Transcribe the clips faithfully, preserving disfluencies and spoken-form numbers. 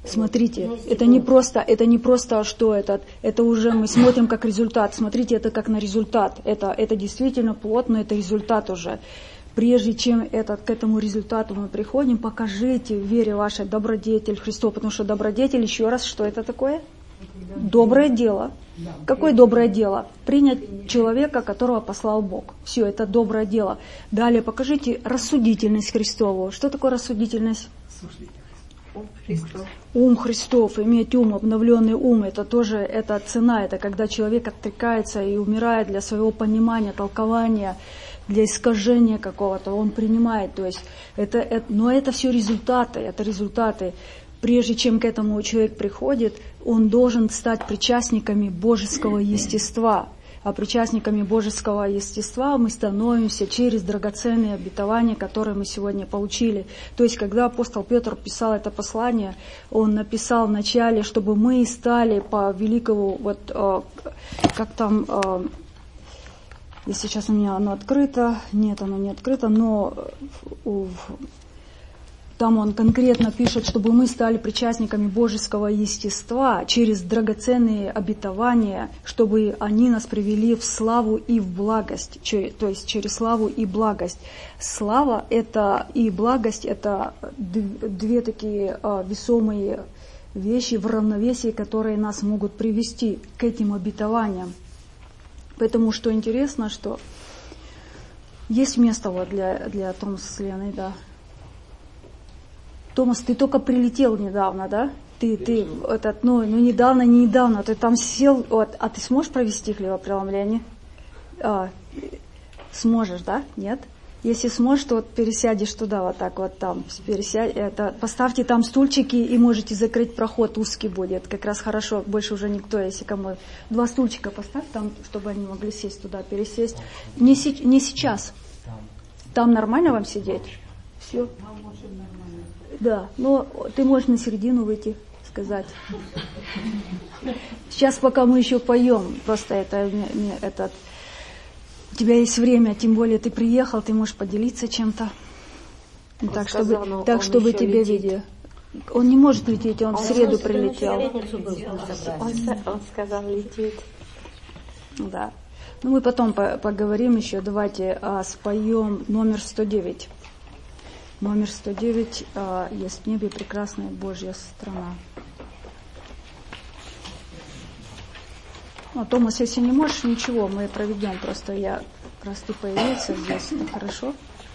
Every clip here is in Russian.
Смотрите, это не просто, это не просто что это, это уже мы смотрим как результат. Смотрите, это как на результат. Это, это действительно плод, но это результат уже. Прежде чем это, к этому результату мы приходим, покажите в вере вашей добродетель Христу, потому что добродетель, еще раз, что это такое? Доброе дело. Какое доброе дело? Принять человека, которого послал Бог. Все, это доброе дело. Далее покажите рассудительность Христову. Что такое рассудительность? Ум Христов. Ум Христов, иметь ум, обновленный ум, это тоже это цена, это когда человек отрекается и умирает для своего понимания, толкования, для искажения какого-то, он принимает, то есть это, это, но это все результаты, это результаты. Прежде чем к этому человек приходит, он должен стать причастниками божеского естества. А причастниками божеского естества мы становимся через драгоценные обетования, которые мы сегодня получили. То есть, когда апостол Петр писал это послание, он написал вначале, чтобы мы стали по великому, вот э, как там, э, и сейчас у меня оно открыто, нет, оно не открыто, но э, там он конкретно пишет, чтобы мы стали причастниками божеского естества через драгоценные обетования, чтобы они нас привели в славу и в благость, то есть через славу и благость. Слава это и благость это две такие весомые вещи в равновесии, которые нас могут привести к этим обетованиям. Поэтому что интересно, что есть место вот для, для Томаса с Леной, да. Томас, ты только прилетел недавно, да? Ты, ты, этот, ну, ну, недавно, не недавно, ты там сел, вот, а ты сможешь провести хлебопреломление? А, сможешь, да? Нет? Если сможешь, то вот пересядешь туда, вот так вот там, пересядь, это, поставьте там стульчики и можете закрыть проход, узкий будет, как раз хорошо, больше уже никто, если кому. Два стульчика поставь там, чтобы они могли сесть туда, пересесть. Не, не сейчас. Там нормально вам сидеть? Все. Да, но ты можешь на середину выйти, сказать. Сейчас, пока мы еще поем, просто это, не, этот, у тебя есть время, тем более ты приехал, ты можешь поделиться чем-то. Он так, сказал, чтобы, так, чтобы тебе видели. Он не может лететь, он, он в среду прилетел. Он, он сказал, летит. Да. Ну, мы потом по- поговорим еще. Давайте а, споем номер сто девять. Номер сто девять, а, «Есть в небе прекрасная Божья страна». Ну, Томас, если не можешь, ничего, мы проведем. Просто я, раз ты появился здесь, это хорошо.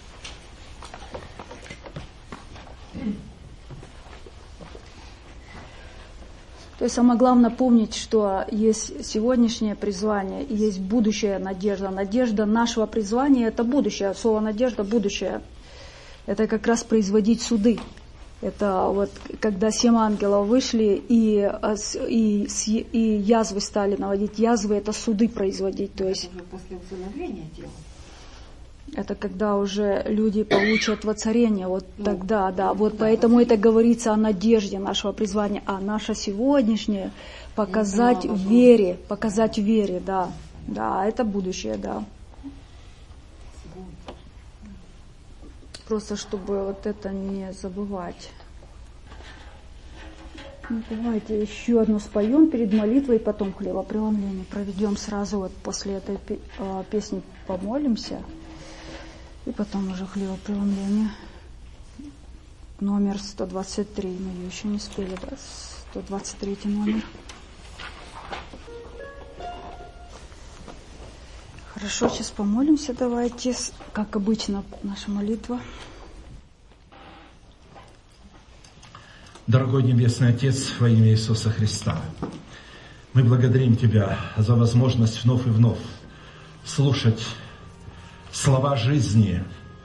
То есть самое главное помнить, что есть сегодняшнее призвание и есть будущая надежда. Надежда нашего призвания – это будущее. Слово «надежда» – будущее. Это как раз производить суды. Это вот когда семь ангелов вышли и, и, и язвы стали наводить. Язвы – это суды производить. То есть, это уже после усыновления тела. Это когда уже люди получат воцарение. Вот ну, тогда, да. Вот да, поэтому это говорится о надежде нашего призвания. А наше сегодняшнее – показать в вере. Показать в вере, да. Да, это будущее, да. Просто чтобы вот это не забывать. Ну, давайте еще одну споем перед молитвой, потом хлебопреломление проведем сразу вот после этой песни, помолимся, и потом уже хлебопреломление. Номер сто двадцать три, мы ее еще не спели, да? сто двадцать третий номер. Хорошо, сейчас помолимся, давайте, как обычно, наша молитва. Дорогой Небесный Отец, во имя Иисуса Христа, мы благодарим Тебя за возможность вновь и вновь слушать слова жизни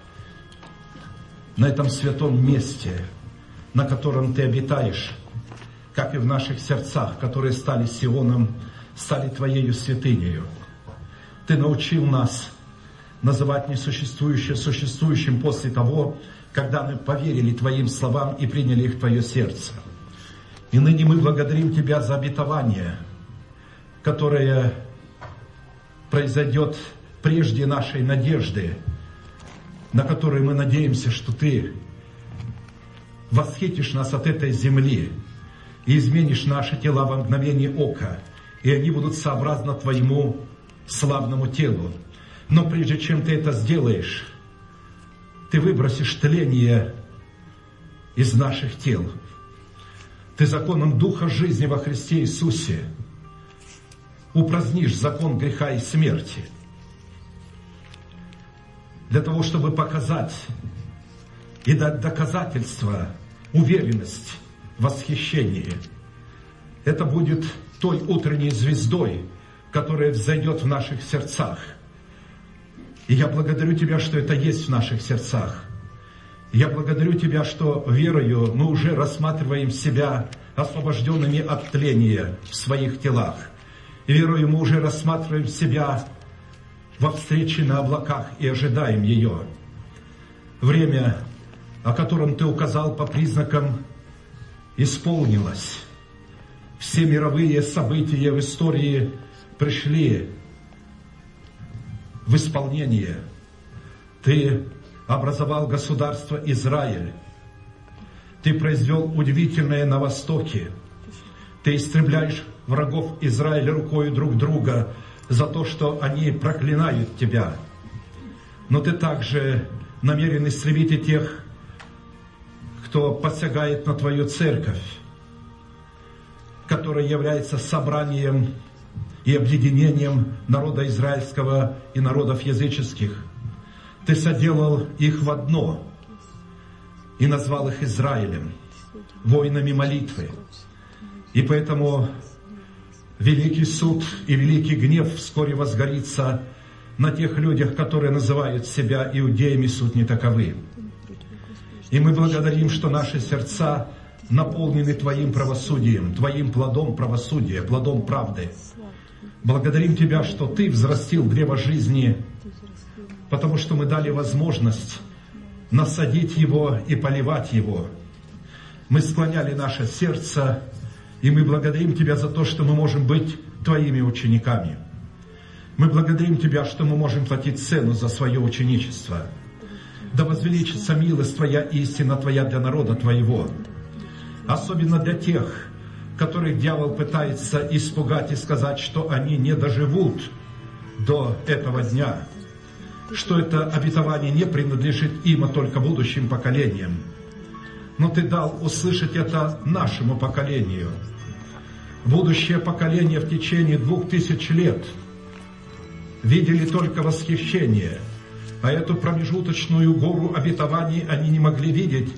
на этом святом месте, на котором Ты обитаешь, как и в наших сердцах, которые стали Сионом, стали Твоею святынею. Ты научил нас называть несуществующее существующим после того, когда мы поверили Твоим словам и приняли их в Твое сердце. И ныне мы благодарим Тебя за обетование, которое произойдет прежде нашей надежды, на которую мы надеемся, что Ты восхитишь нас от этой земли, и изменишь наши тела во мгновение ока, и они будут сообразно Твоему славному телу. Но прежде чем Ты это сделаешь, Ты выбросишь тление из наших тел. Ты законом Духа жизни во Христе Иисусе упразднишь закон греха и смерти, для того, чтобы показать и дать доказательство, уверенность, восхищение. Это будет той утренней звездой, которая взойдет в наших сердцах. И я благодарю Тебя, что это есть в наших сердцах. Я благодарю Тебя, что верою мы уже рассматриваем себя освобожденными от тления в своих телах. И верою мы уже рассматриваем себя во встрече на облаках и ожидаем ее. Время, о котором Ты указал по признакам, исполнилось. Все мировые события в истории пришли в исполнение. Ты образовал государство Израиль. Ты произвел удивительное на Востоке. Ты истребляешь врагов Израиля рукою друг друга за то, что они проклинают Тебя. Но Ты также намерен истребить и тех, кто посягает на Твою церковь, которая является собранием и объединением народа израильского и народов языческих. Ты соделал их в одно и назвал их Израилем, воинами молитвы. И поэтому великий суд и великий гнев вскоре возгорится на тех людях, которые называют себя иудеями, суть не таковы. И мы благодарим, что наши сердца наполнены Твоим правосудием, Твоим плодом правосудия, плодом правды. Благодарим Тебя, что Ты взрастил древо жизни, потому что мы дали возможность насадить его и поливать его. Мы склоняли наше сердце, и мы благодарим Тебя за то, что мы можем быть Твоими учениками. Мы благодарим Тебя, что мы можем платить цену за свое ученичество. Да возвеличится милость Твоя и истина Твоя для народа Твоего. Особенно для тех, которых дьявол пытается испугать и сказать, что они не доживут до этого дня, что это обетование не принадлежит им, а только будущим поколениям. Но Ты дал услышать это нашему поколению. Будущее поколение в течение двух тысяч лет видели только восхищение, а эту промежуточную гору обетований они не могли видеть.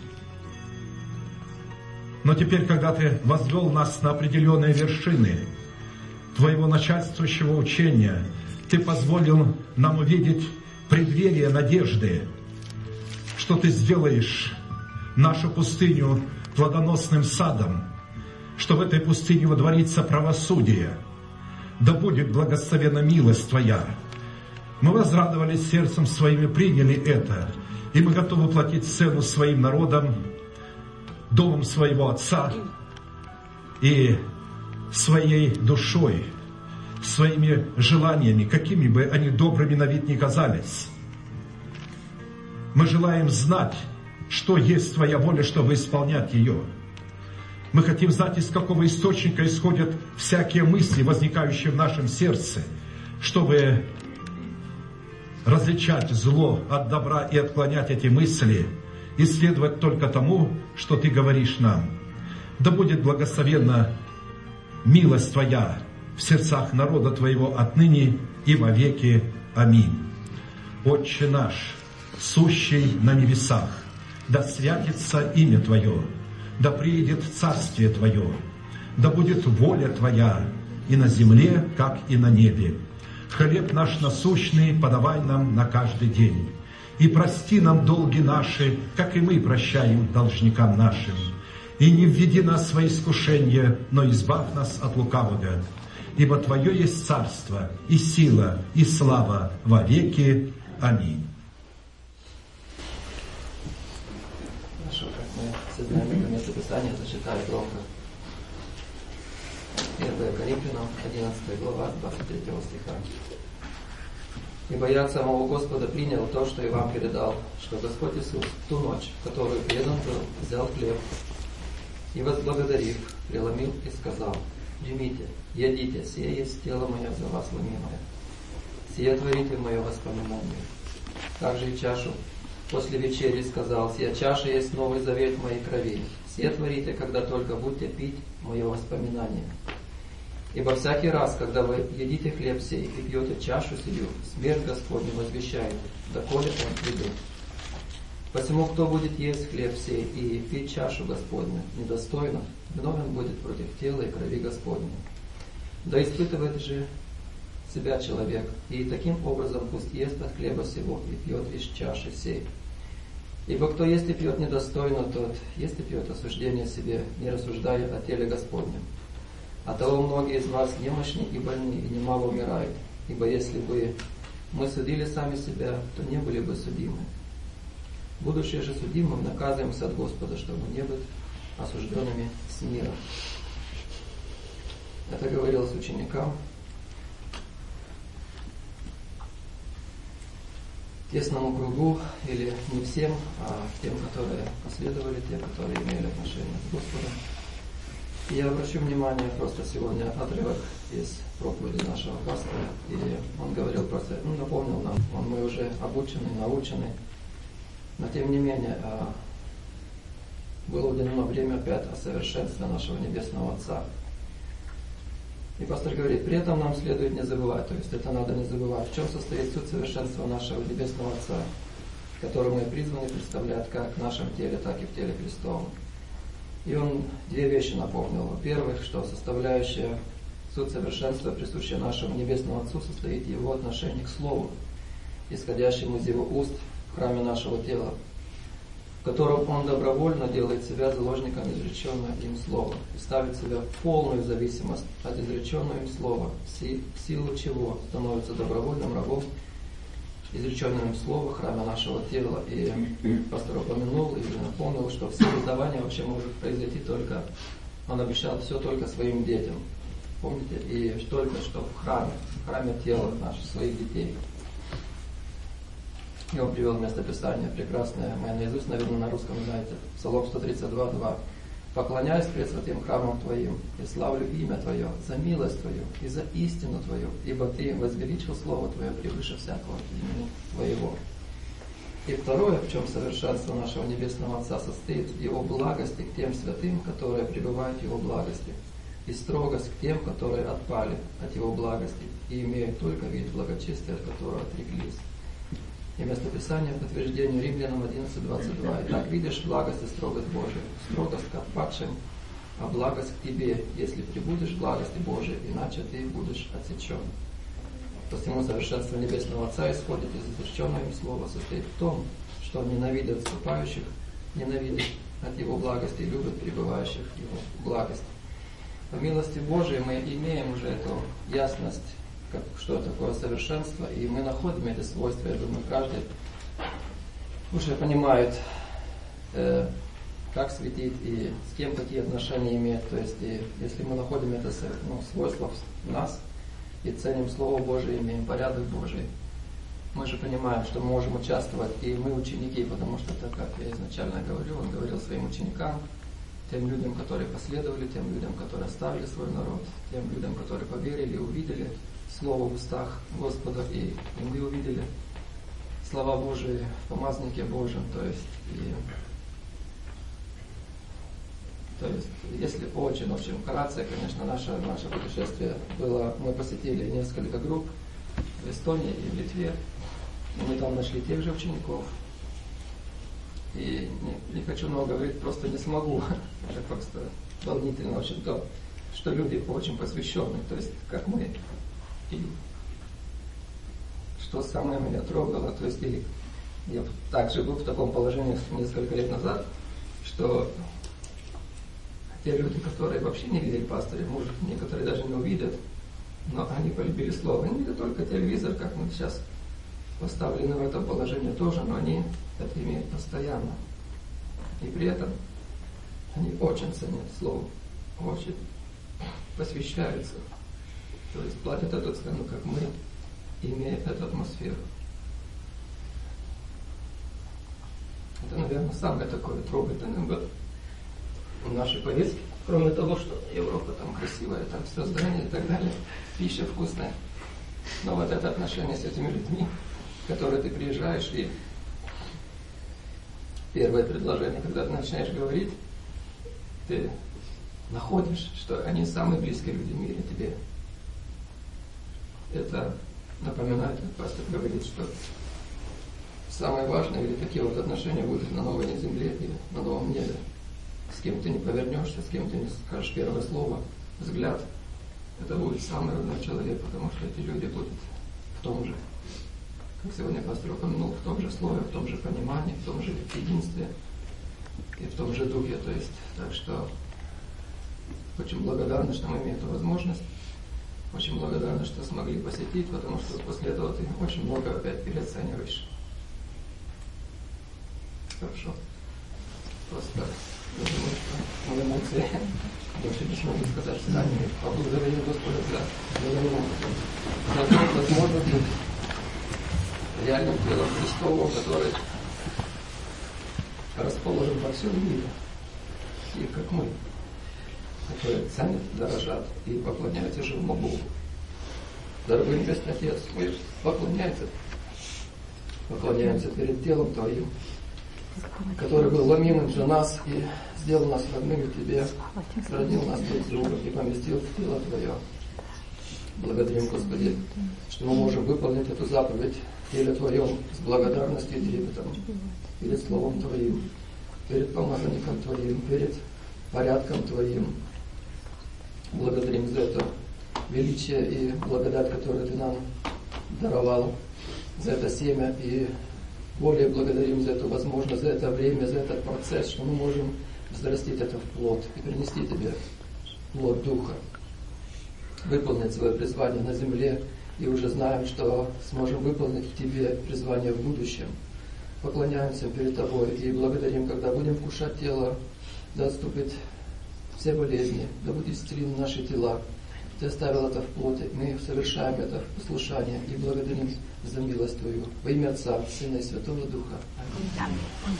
Но теперь, когда Ты возвел нас на определенные вершины Твоего начальствующего учения, Ты позволил нам увидеть преддверие надежды, что Ты сделаешь нашу пустыню плодоносным садом, что в этой пустыне водворится правосудие. Да будет благословена милость Твоя. Мы возрадовались сердцем своим и приняли это, и мы готовы платить цену своим народам, домом своего Отца и своей душой, своими желаниями, какими бы они добрыми на вид ни казались. Мы желаем знать, что есть Твоя воля, чтобы исполнять ее. Мы хотим знать, из какого источника исходят всякие мысли, возникающие в нашем сердце, чтобы различать зло от добра и отклонять эти мысли, и следовать только тому, что Ты говоришь нам. Да будет благословенна милость Твоя в сердцах народа Твоего отныне и во веки. Аминь. Отче наш, сущий на небесах, да святится имя Твое, да приидет царствие Твое, да будет воля Твоя и на земле, как и на небе. Хлеб наш насущный подавай нам на каждый день. И прости нам долги наши, как и мы прощаем должникам нашим. И не введи нас в искушение, но избавь нас от лукавого. Ибо Твое есть царство, и сила, и слава во веки. Аминь. Хорошо, как мы все знаем, это место Писания, зачитаю громко. первое Коринфянам, одиннадцатая глава, двадцать третьего стиха. «Ибо я от самого Господа принял то, что и вам передал, что Господь Иисус в ту ночь, в которую предан был, взял хлеб, И возблагодарив, преломил и сказал: примите, едите, сие есть тело мое за вас ломимое. Сие творите в мое воспоминание. Также и чашу после вечери сказал: сия чаша есть новый завет в моей крови. Сие творите, когда только будете пить мое воспоминание. Ибо всякий раз, когда вы едите хлеб сей и пьете чашу сию, смерть Господню возвещаете, доколе он придет. Посему, кто будет есть хлеб сей и пить чашу Господню недостойно, виновен будет против тела и крови Господней. Да испытывает же себя человек, и таким образом пусть ест от хлеба сего и пьет из чаши сей. Ибо кто ест и пьет недостойно, тот ест и пьет осуждение себе, не рассуждая о теле Господнем. Оттого многие из вас немощны и больны, и немало умирают. Ибо если бы мы судили сами себя, то не были бы судимы. Будучи же судимым, наказываемся от Господа, чтобы не быть осужденными с мира. Это говорилось ученикам. Тесному кругу, или не всем, а тем, которые последовали, те, которые имели отношение с Господом. И я обращу внимание просто сегодня отрывок из проповеди нашего пастора, и он говорил просто, ну, напомнил нам, он, мы уже обучены, научены, но тем не менее было уделено время опять о совершенстве нашего Небесного Отца. И пастор говорит, при этом нам следует не забывать, то есть это надо не забывать, в чем состоит суть совершенства нашего Небесного Отца, который мы призваны представлять как в нашем теле, так и в теле Христовом. И он две вещи напомнил. Во-первых, что составляющая суть совершенства, присущая нашему Небесному Отцу, состоит в его отношении к Слову, исходящему из его уст в храме нашего тела, в котором он добровольно делает себя заложником изреченного им слова и ставит себя в полную зависимость от изреченного им слова, в силу чего становится добровольным рабом изреченного им слова в храме нашего тела. И пастор упомянул и напомнил, что все издавания вообще может произойти только, он обещал все только своим детям. Помните? И только что в храме, в храме тела наших, своих детей. И он привел местописание прекрасное, мы наизусть, наверное, на русском знаете, Псалом сто тридцать два, два. «Поклоняюсь пред святым храмом Твоим, и славлю имя Твое, за милость Твою и за истину Твою, ибо Ты возвеличил Слово Твое превыше всякого имени Твоего». И второе, в чем совершенство нашего Небесного Отца, состоит в Его благости к тем святым, которые пребывают в Его благости, и строгость к тем, которые отпали от Его благости и имеют только вид благочестия, от которого отреклись. И местописание подтверждению Римлянам одиннадцать, двадцать два. «Итак, видишь благость и строгость Божию, строгость к отпадшим, а благость к тебе, если прибудешь в благости Божией, иначе ты будешь отсечен». Посему совершенство Небесного Отца исходит из изреченного им слова, состоит в том, что он ненавидит отступающих, ненавидит от Его благости и любит пребывающих в Его благости. По милости Божией мы имеем уже эту ясность, как, что такое совершенство, и мы находим эти свойства. Я думаю, каждый уже понимает, э, как светить и с кем какие отношения иметь. То есть, и, если мы находим это ну, свойство в нас и ценим Слово Божие, имеем порядок Божий, мы же понимаем, что мы можем участвовать, и мы ученики, потому что, так как я изначально говорил, он говорил своим ученикам, тем людям, которые последовали, тем людям, которые оставили свой народ, тем людям, которые поверили, увидели Слово в устах Господа, и, и мы увидели слова Божии в помазнике Божьем. То есть, и, то есть, если очень, очень вкратце, конечно, наше, наше путешествие было, мы посетили несколько групп в Эстонии и в Литве, и мы там нашли тех же учеников. И не, не хочу много говорить, просто не смогу. Это просто волнительно очень то, что люди очень посвященные, то есть как мы. И что самое меня трогало, то есть и я также был в таком положении несколько лет назад, что те люди, которые вообще не видели пастыря, может, некоторые даже не увидят, но они полюбили слово. Они видят только телевизор, как мы сейчас поставлены в это положение тоже, но они это имеют постоянно. И при этом они очень ценят слово, очень посвящаются. То есть платят эту цену, как мы, имея эту атмосферу. Это, наверное, самое такое трогательное было. нашей повестке, кроме того, что Европа там красивая, там все здания и так далее, пища вкусная. Но вот это отношение с этими людьми, которые ты приезжаешь, и первое предложение, когда ты начинаешь говорить, ты находишь, что они самые близкие люди в мире тебе. Это напоминает, как пастор говорит, что самое важное, или такие вот отношения будут на новой земле и на новом небе. С кем ты не повернешься, с кем ты не скажешь первое слово, взгляд, это будет самый родной человек, потому что эти люди будут в том же, как сегодня пастор упомянул, в том же слове, в том же понимании, в том же единстве и в том же духе. То есть, так что очень благодарны, что мы имеем эту возможность. Очень благодарны, что смогли посетить, потому что после этого ты очень много опять переоцениваешь. Хорошо. Просто я думаю, что мои эмоции больше не смогу сказать сами. Поблагодарим Господа за за возможность быть реальным телом Христовым, который расположен во всем мире, такие как мы, которые ценят, дорожат и поклоняются живому Богу. Дорогой Небесный Отец, мы поклоняемся, поклоняемся перед телом Твоим, который был ломимым за нас и сделал нас родными в Тебе, сроднил нас друг с другом и поместил в тело Твое. Благодарим, Господи, что мы можем выполнить эту заповедь в теле Твоем с благодарностью и трепетом перед Словом Твоим, перед помазанником Твоим, перед порядком Твоим. Благодарим за это величие и благодать, которую Ты нам даровал, за это семя, и более благодарим за эту возможность, за это время, за этот процесс, что мы можем взрастить это в плод и принести Тебе плод Духа, выполнить свое призвание на земле, и уже знаем, что сможем выполнить в Тебе призвание в будущем. Поклоняемся перед Тобой и благодарим, когда будем вкушать тело, да отступит все болезни, да будет исцелены наши тела. Ты оставил это в плоти, мы совершаем это в послушании и благодарим за милость Твою. Во имя Отца, Сына и Святого Духа. Аминь.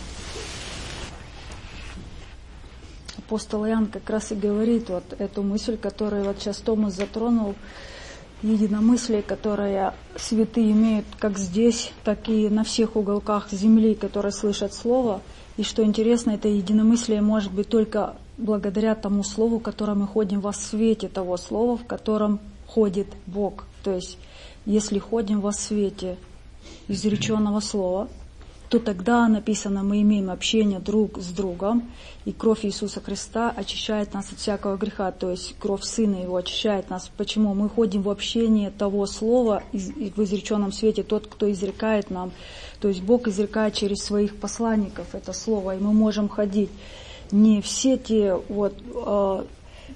Апостол Иоанн как раз и говорит вот эту мысль, которую вот сейчас Томас затронул, единомыслие, которое святые имеют как здесь, так и на всех уголках земли, которые слышат Слово. И что интересно, это единомыслие может быть только благодаря тому Слову, в котором мы ходим во свете того Слова, в котором ходит Бог. То есть, если ходим во свете изреченного Слова, то тогда, написано, мы имеем общение друг с другом, и кровь Иисуса Христа очищает нас от всякого греха, то есть кровь Сына Его очищает нас. Почему? Мы ходим в общение того Слова в изреченном свете, тот, кто изрекает нам. То есть Бог изрекает через своих посланников это Слово, и мы можем ходить не все те вот... Э,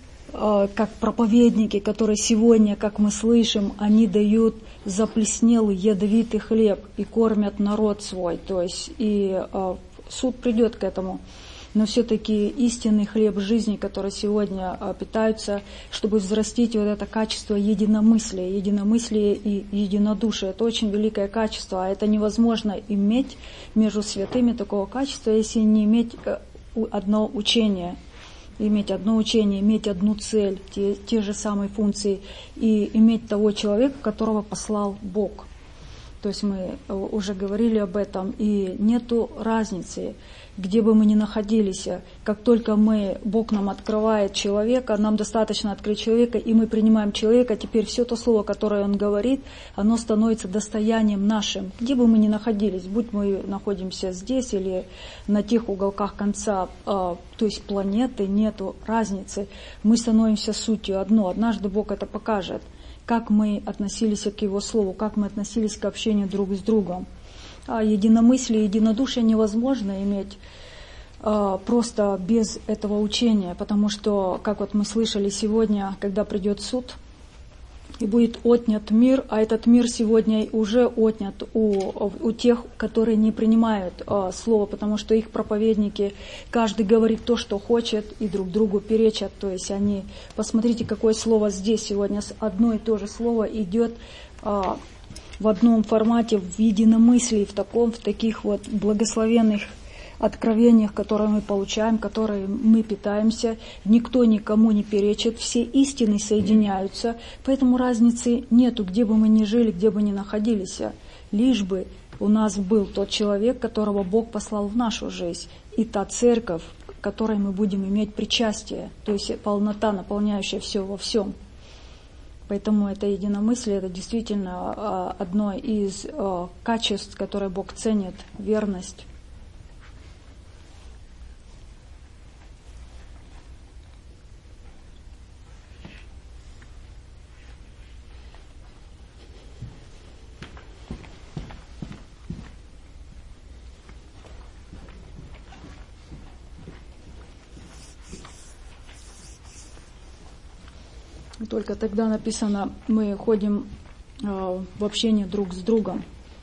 как проповедники, которые сегодня, как мы слышим, они дают заплеснелый ядовитый хлеб и кормят народ свой. То есть и э, суд придет к этому. Но все-таки истинный хлеб жизни, который сегодня э, питаются, чтобы взрастить вот это качество единомыслия, единомыслия и единодушия. Это очень великое качество, а это невозможно иметь между святыми такого качества, если не иметь э, одно учение. Иметь одно учение, иметь одну цель, те, те же самые функции, и иметь того человека, которого послал Бог. То есть мы уже говорили об этом, и нету разницы, где бы мы ни находились. Как только мы, Бог нам открывает человека, нам достаточно открыть человека, и мы принимаем человека, теперь все то слово, которое он говорит, оно становится достоянием нашим. Где бы мы ни находились, будь мы находимся здесь или на тех уголках конца, то есть планеты, нету разницы. Мы становимся сутью одно. Однажды Бог это покажет, как мы относились к Его Слову, как мы относились к общению друг с другом. А единомыслие, единодушие невозможно иметь а, просто без этого учения, потому что, как вот мы слышали сегодня, когда придет суд, и будет отнят мир, а этот мир сегодня уже отнят у, у тех, которые не принимают а, слово, потому что их проповедники, каждый говорит то, что хочет, и друг другу перечат. То есть они, посмотрите, какое слово здесь сегодня, одно и то же слово идет а, в одном формате, в единомыслии, в таком, в таких вот благословенных откровениях, которые мы получаем, которые мы питаемся. Никто никому не перечит, все истины соединяются, поэтому разницы нету, где бы мы ни жили, где бы ни находились. Лишь бы у нас был тот человек, которого Бог послал в нашу жизнь, и та церковь, к которой мы будем иметь причастие, то есть полнота, наполняющая все во всем. Поэтому это единомыслие, это действительно одно из качеств, которые Бог ценит, верность. Только тогда написано, мы ходим э, в общении друг с другом.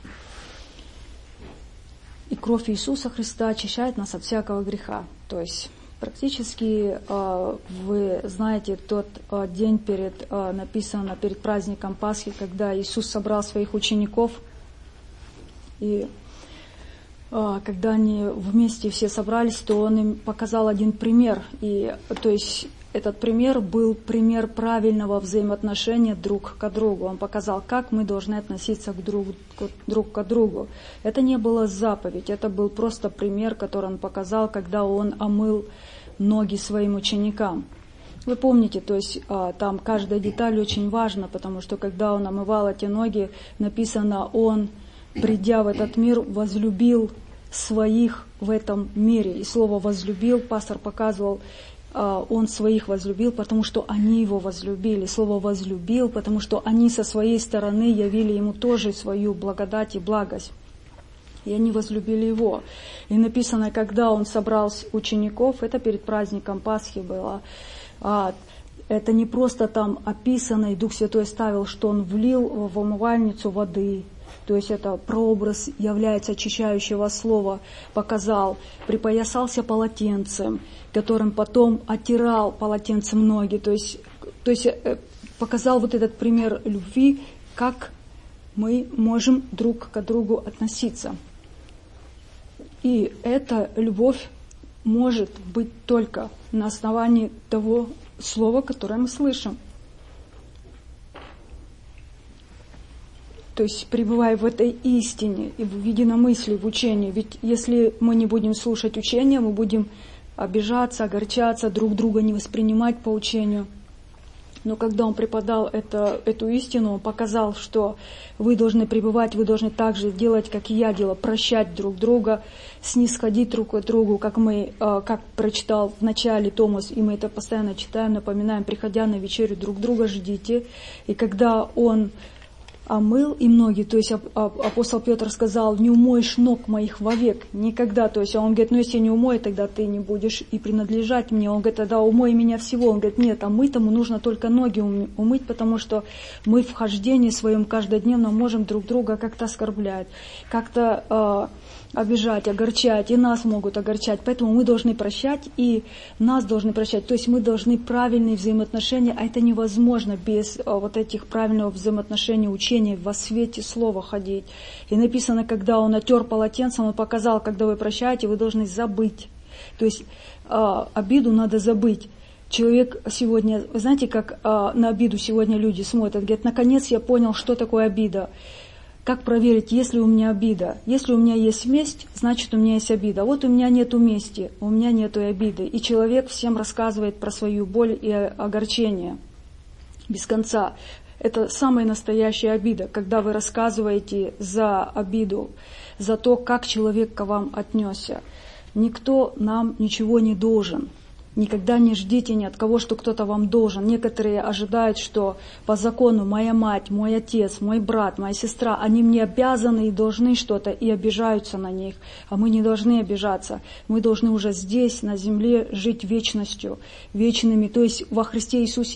И кровь Иисуса Христа очищает нас от всякого греха. То есть практически э, вы знаете тот э, день перед, э, написано перед праздником Пасхи, когда Иисус собрал своих учеников, и э, когда они вместе все собрались, то Он им показал один пример. И, то есть этот пример был пример правильного взаимоотношения друг к другу. Он показал, как мы должны относиться к друг, к, друг к другу. Это не была заповедь, это был просто пример, который он показал, когда он омыл ноги своим ученикам. Вы помните, то есть там каждая деталь очень важна, потому что когда он омывал эти ноги, написано, он, придя в этот мир, возлюбил своих в этом мире. И слово «возлюбил» пастор показывал, он своих возлюбил, потому что они его возлюбили. Слово «возлюбил», потому что они со своей стороны явили ему тоже свою благодать и благость. И они возлюбили его. И написано, когда он собрал учеников, это перед праздником Пасхи было, это не просто там описано, и Дух Святой ставил, что он влил в омывальницу воды. То есть это прообраз является очищающего слова, показал, припоясался полотенцем, которым потом оттирал полотенцем ноги. То есть, то есть показал вот этот пример любви, как мы можем друг к другу относиться. И эта любовь может быть только на основании того слова, которое мы слышим. То есть пребывая в этой истине и в единомыслии, в учении. Ведь если мы не будем слушать учения, мы будем обижаться, огорчаться, друг друга не воспринимать по учению. Но когда он преподал это, эту истину, он показал, что вы должны пребывать, вы должны так же делать, как и я делала, прощать друг друга, снисходить друг к другу, как мы, как прочитал в начале Томас, и мы это постоянно читаем, напоминаем, приходя на вечерю, друг друга ждите. И когда он омыл им ноги, то есть апостол Петр сказал, не умоешь ног моих вовек, никогда, то есть он говорит, ну если не умой, тогда ты не будешь и принадлежать мне, он говорит, тогда умой меня всего, он говорит, нет, а мытому нужно только ноги умыть, потому что мы в хождении своем каждодневном можем друг друга как-то оскорблять, как-то э, обижать, огорчать, и нас могут огорчать, поэтому мы должны прощать, и нас должны прощать, то есть мы должны правильные взаимоотношения, а это невозможно без а, вот этих правильного взаимоотношения, учения, во свете слова ходить. И написано, когда он отер полотенцем, он показал, когда вы прощаете, вы должны забыть, то есть а, обиду надо забыть. Человек сегодня, вы знаете, как а, на обиду сегодня люди смотрят, говорят, наконец я понял, что такое обида. Как проверить, есть ли у меня обида? Если у меня есть месть, значит у меня есть обида. Вот у меня нету мести, у меня нету обиды. И человек всем рассказывает про свою боль и огорчение без конца. Это самая настоящая обида, когда вы рассказываете за обиду, за то, как человек к вам отнесся. Никто нам ничего не должен. Никогда не ждите ни от кого, что кто-то вам должен. Некоторые ожидают, что по закону моя мать, мой отец, мой брат, моя сестра, они мне обязаны и должны что-то, и обижаются на них. А мы не должны обижаться. Мы должны уже здесь, на земле, жить вечностью, вечными. То есть во Христе Иисусе нет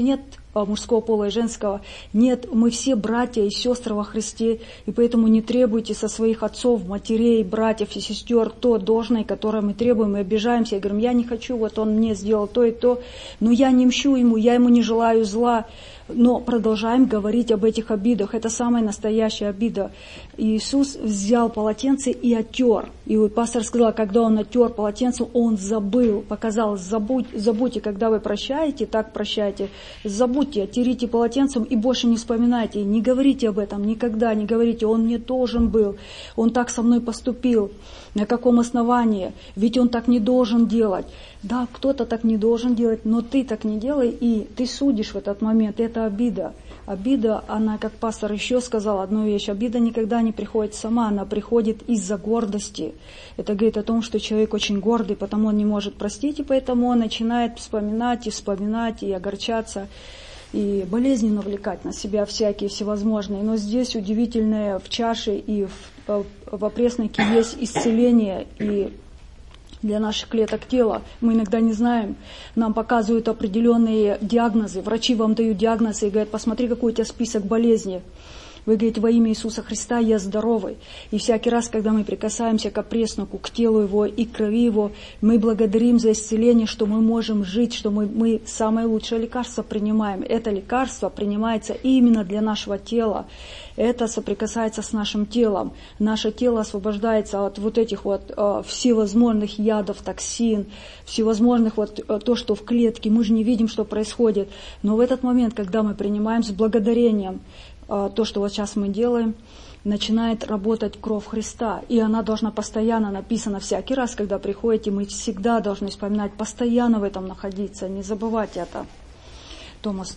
мужского пола и женского. Нет, мы все братья и сестры во Христе, и поэтому не требуйте со своих отцов, матерей, братьев и сестер то должное, которое мы требуем, и обижаемся, и говорим, я не хочу, вот он мне сделал то и то, но я не мщу ему, я ему не желаю зла. Но продолжаем говорить об этих обидах. Это самая настоящая обида. Иисус взял полотенце и оттер. И вот пастор сказал, когда он оттер полотенце, он забыл. Показал, забудь, забудьте, когда вы прощаете, так прощайте. Забудьте, оттерите полотенцем и больше не вспоминайте. Не говорите об этом, никогда не говорите. Он мне должен был. Он так со мной поступил. На каком основании? Ведь он так не должен делать. Да, кто-то так не должен делать, но ты так не делай, и ты судишь в этот момент. Это обида. Обида, она, как пастор еще сказал одну вещь, обида никогда не приходит сама, она приходит из-за гордости. Это говорит о том, что человек очень гордый, потому он не может простить, и поэтому он начинает вспоминать и вспоминать, и огорчаться, и болезни навлекать на себя всякие всевозможные. Но здесь удивительное в чаше и в, в опресноке есть исцеление, и для наших клеток тела. Мы иногда не знаем, нам показывают определенные диагнозы, врачи вам дают диагнозы и говорят, посмотри, какой у тебя список болезней. Вы говорите, во имя Иисуса Христа я здоровый. И всякий раз, когда мы прикасаемся к опресноку, к телу его и к крови его, мы благодарим за исцеление, что мы можем жить, что мы, мы самое лучшее лекарство принимаем. Это лекарство принимается именно для нашего тела. Это соприкасается с нашим телом. Наше тело освобождается от вот этих вот э, всевозможных ядов, токсин, всевозможных вот э, то, что в клетке. Мы же не видим, что происходит. Но в этот момент, когда мы принимаем с благодарением э, то, что вот сейчас мы делаем, начинает работать кровь Христа. И она должна постоянно, написано всякий раз, когда приходите, мы всегда должны вспоминать, постоянно в этом находиться, не забывать это. Томас.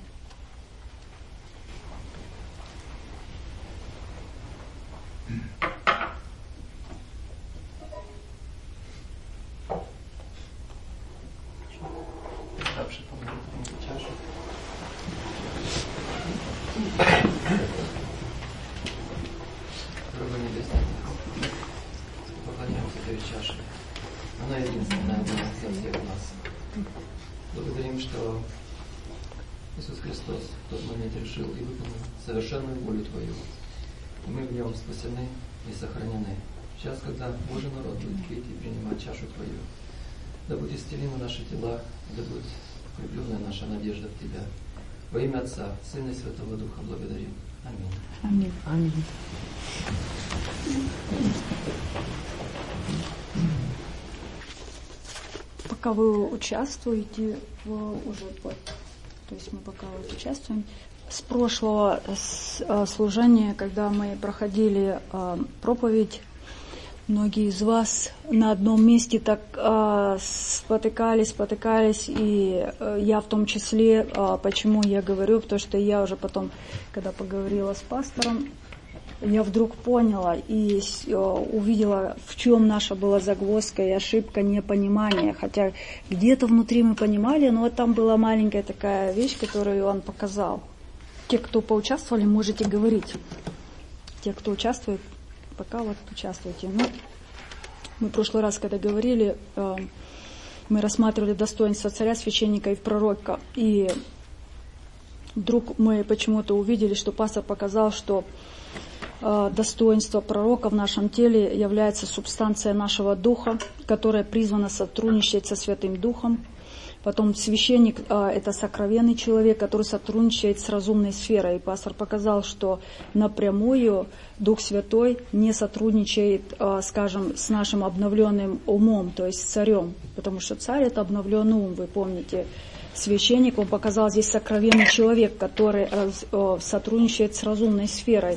Она единственная для всех нас. Благодарим, что Иисус Христос в тот момент решил и выполнил совершенную волю Твою. И мы в Нем спасены и сохранены. Сейчас, когда Божий народ будет пить и принимать чашу Твою, да будет исцелена наши тела, да будет укрепленная наша надежда в Тебя. Во имя Отца, Сына и Святого Духа благодарим. Аминь. Аминь. Аминь. Пока вы участвуете в, уже, то есть мы пока вот участвуем, с прошлого служения, когда мы проходили проповедь, многие из вас на одном месте так э, спотыкались, спотыкались, и э, я в том числе, э, почему я говорю, потому что я уже потом, когда поговорила с пастором, я вдруг поняла и э, увидела, в чем наша была загвоздка и ошибка непонимания, хотя где-то внутри мы понимали, но вот там была маленькая такая вещь, которую он показал. Те, кто поучаствовали, можете говорить. Те, кто участвует, пока вот участвуйте. Ну, мы в прошлый раз, когда говорили, э, мы рассматривали достоинство царя, священника и пророка. И вдруг мы почему-то увидели, что пастор показал, что э, достоинство пророка в нашем теле является субстанцией нашего духа, которая призвана сотрудничать со Святым Духом. Потом священник а, – это сокровенный человек, который сотрудничает с разумной сферой. И пастор показал, что напрямую Дух Святой не сотрудничает, а, скажем, с нашим обновленным умом, то есть с царем. Потому что царь – это обновленный ум, вы помните. Священник, он показал здесь сокровенный человек, который раз, а, сотрудничает с разумной сферой.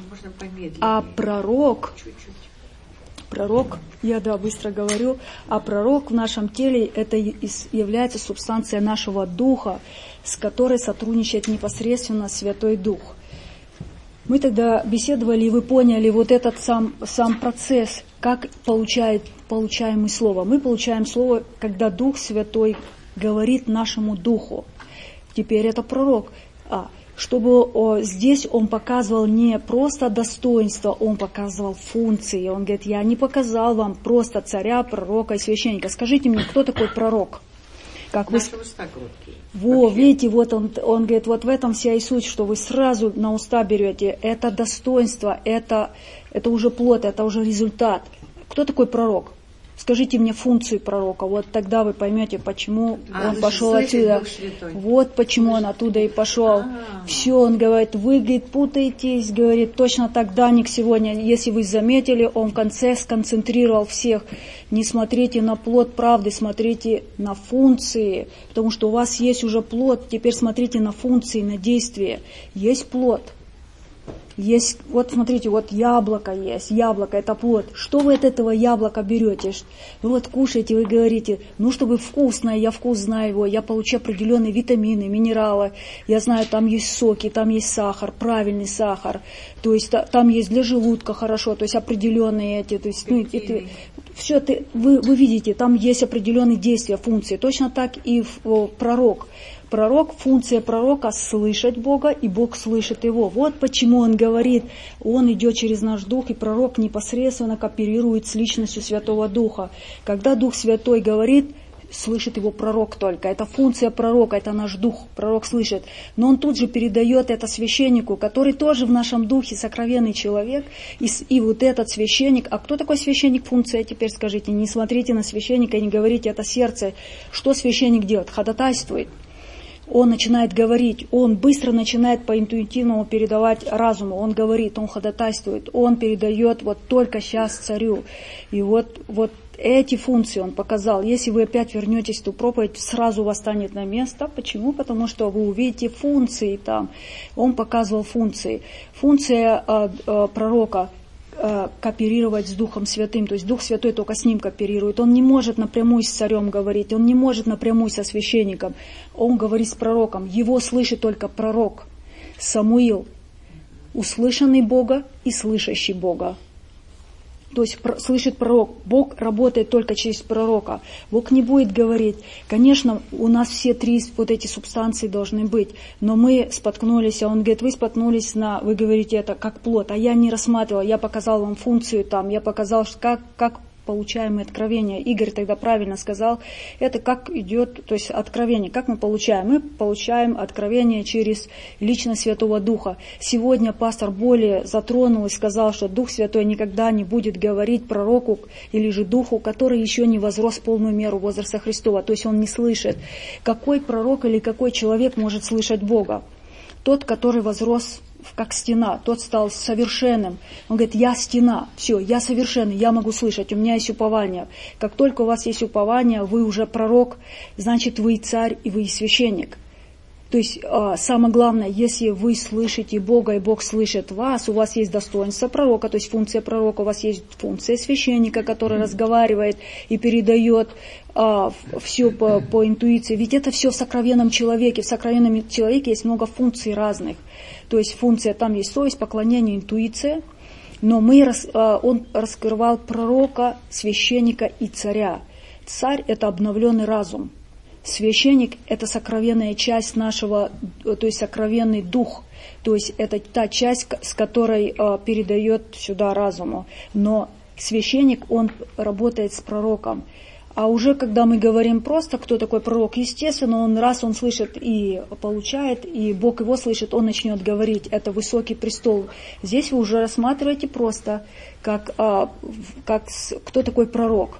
А пророк… Чуть-чуть. Пророк, я да, быстро говорю, а пророк в нашем теле это является субстанцией нашего духа, с которой сотрудничает непосредственно Святой Дух. Мы тогда беседовали, и вы поняли вот этот сам, сам процесс, как получает, получаем мы слово. Мы получаем слово, когда Дух Святой говорит нашему духу. Теперь это пророк. А, чтобы о, здесь он показывал не просто достоинство, он показывал функции. Он говорит, я не показал вам просто царя, пророка и священника. Скажите мне, кто такой пророк? Как Наши вы... уста кроткие. Во, Вообще. видите, вот он, он говорит, вот в этом вся и суть, что вы сразу на уста берете. Это достоинство, это, это уже плод, это уже результат. Кто такой пророк? Скажите мне функцию пророка, вот тогда вы поймете, почему А, он пошел отсюда. Вот почему он оттуда и пошел. А-а-а. Все, он говорит, вы, говорит, путаетесь, говорит, точно так Даник сегодня, если вы заметили, он в конце сконцентрировал всех. Не смотрите на плод правды, смотрите на функции, потому что у вас есть уже плод, теперь смотрите на функции, на действия. Есть плод. Есть, вот смотрите, вот яблоко есть, яблоко это плод. Что вы от этого яблока берете? Вы вот кушаете, вы говорите, ну чтобы вкусное, я вкус знаю его, я получаю определенные витамины, минералы, я знаю, там есть соки, там есть сахар, правильный сахар, то есть там есть для желудка хорошо, то есть определенные эти, то есть, ну, эти, все это, вы, вы видите, там есть определенные действия, функции. Точно так и в, пророк. Пророк, функция пророка – слышать Бога, и Бог слышит его. Вот почему он говорит, он идет через наш Дух, и пророк непосредственно кооперирует с личностью Святого Духа. Когда Дух Святой говорит, слышит его пророк только. Это функция пророка, это наш Дух, пророк слышит. Но он тут же передает это священнику, который тоже в нашем Духе сокровенный человек. И, и вот этот священник, а кто такой священник, функция, теперь скажите, не смотрите на священника и не говорите, это сердце. Что священник делает? Ходатайствует. Он начинает говорить, он быстро начинает по интуитивному передавать разуму, он говорит, он ходатайствует, он передает вот только сейчас царю. И вот, вот эти функции он показал. Если вы опять вернетесь в ту проповедь, сразу вас станет на место. Почему? Потому что вы увидите функции там. Он показывал функции. Функция э, э, пророка кооперировать с Духом Святым, то есть Дух Святой только с ним кооперирует. Он не может напрямую с царем говорить, он не может напрямую со священником, он говорит с пророком. Его слышит только пророк Самуил, услышанный Бога и слышащий Бога. То есть слышит пророк. Бог работает только через пророка. Бог не будет говорить. Конечно, у нас все три вот эти субстанции должны быть. Но мы споткнулись, а он говорит, вы споткнулись на, вы говорите это как плод. А я не рассматривала, я показал вам функцию там, я показал, как, как получаемые откровения. Игорь тогда правильно сказал, это как идет, то есть откровение, как мы получаем? Мы получаем откровение через личность Святого Духа. Сегодня пастор более затронул и сказал, что Дух Святой никогда не будет говорить пророку или же Духу, который еще не возрос в полную меру возраста Христова, то есть он не слышит. Какой пророк или какой человек может слышать Бога? Тот, который возрос как стена, тот стал совершенным. Он говорит, я стена, все, я совершенный, я могу слышать, у меня есть упование. Как только у вас есть упование, вы уже пророк, значит вы и царь, и вы и священник. То есть самое главное, если вы слышите Бога, и Бог слышит вас, у вас есть достоинство пророка, то есть функция пророка, у вас есть функция священника, который разговаривает и передает а, все по, по интуиции. Ведь это все в сокровенном человеке. В сокровенном человеке есть много функций разных. То есть функция, там есть совесть, поклонение, интуиция. Но мы, он раскрывал пророка, священника и царя. Царь – это обновленный разум. Священник – это сокровенная часть нашего, то есть сокровенный дух. То есть это та часть, с которой передает сюда разуму. Но священник, он работает с пророком. А уже когда мы говорим просто, кто такой пророк, естественно, он раз он слышит и получает, и Бог его слышит, он начнет говорить, это высокий престол. Здесь вы уже рассматриваете просто, как, как кто такой пророк.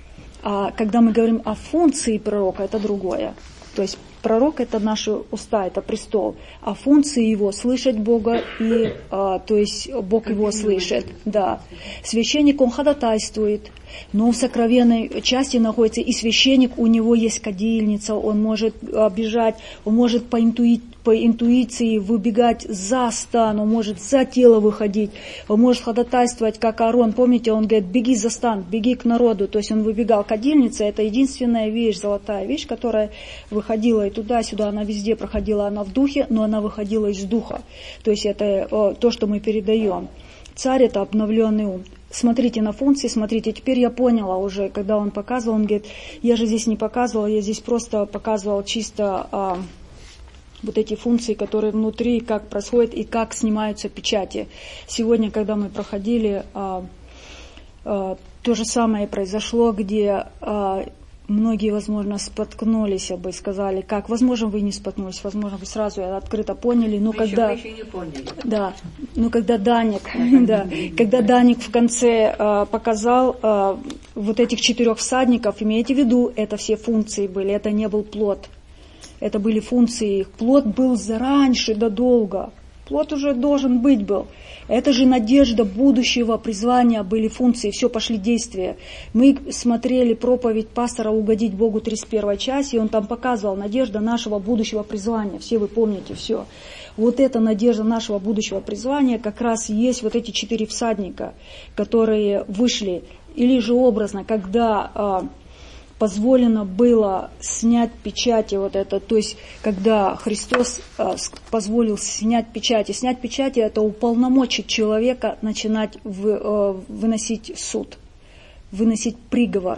А когда мы говорим о функции пророка, это другое. То есть пророк – это наши уста, это престол. А функции его – слышать Бога, и, а, то есть Бог его слышит. Да. Священник, он ходатайствует, но в сокровенной части находится и священник, у него есть кадильница, он может бежать, он может по, интуи, по интуиции выбегать за стан, он может за тело выходить, он может ходатайствовать, как Аарон. Помните, он говорит, беги за стан, беги к народу. То есть он выбегал. Кадильница – это единственная вещь, золотая вещь, которая выходила и туда-сюда, она везде проходила, она в духе, но она выходила из духа. То есть это то, что мы передаем. Царь – это обновленный ум. Смотрите на функции, смотрите, теперь я поняла уже, когда он показывал, он говорит, я же здесь не показывал, я здесь просто показывал чисто а, вот эти функции, которые внутри, как происходит и как снимаются печати. Сегодня, когда мы проходили, а, а, то же самое произошло, где а, многие, возможно, споткнулись бы, сказали, как, возможно, вы не споткнулись, возможно, вы сразу открыто поняли, но мы когда, еще, мы еще не поняли. да, но когда Даник, да, когда Даник в конце э, показал э, вот этих четырех всадников, имейте в виду, это все функции были, это не был плод, это были функции их, плод был зараньше, да долго. Плод уже должен быть был. Это же надежда будущего призвания, были функции, все, пошли действия. Мы смотрели проповедь пастора «Угодить Богу» тридцать первой части, и он там показывал надежда нашего будущего призвания. Все вы помните, все. Вот эта надежда нашего будущего призвания как раз и есть вот эти четыре всадника, которые вышли. Или же образно, когда а, позволено было снять печати вот это, то есть когда Христос э, позволил снять печати. Снять печати — это уполномочить человека начинать в, э, выносить суд, выносить приговор.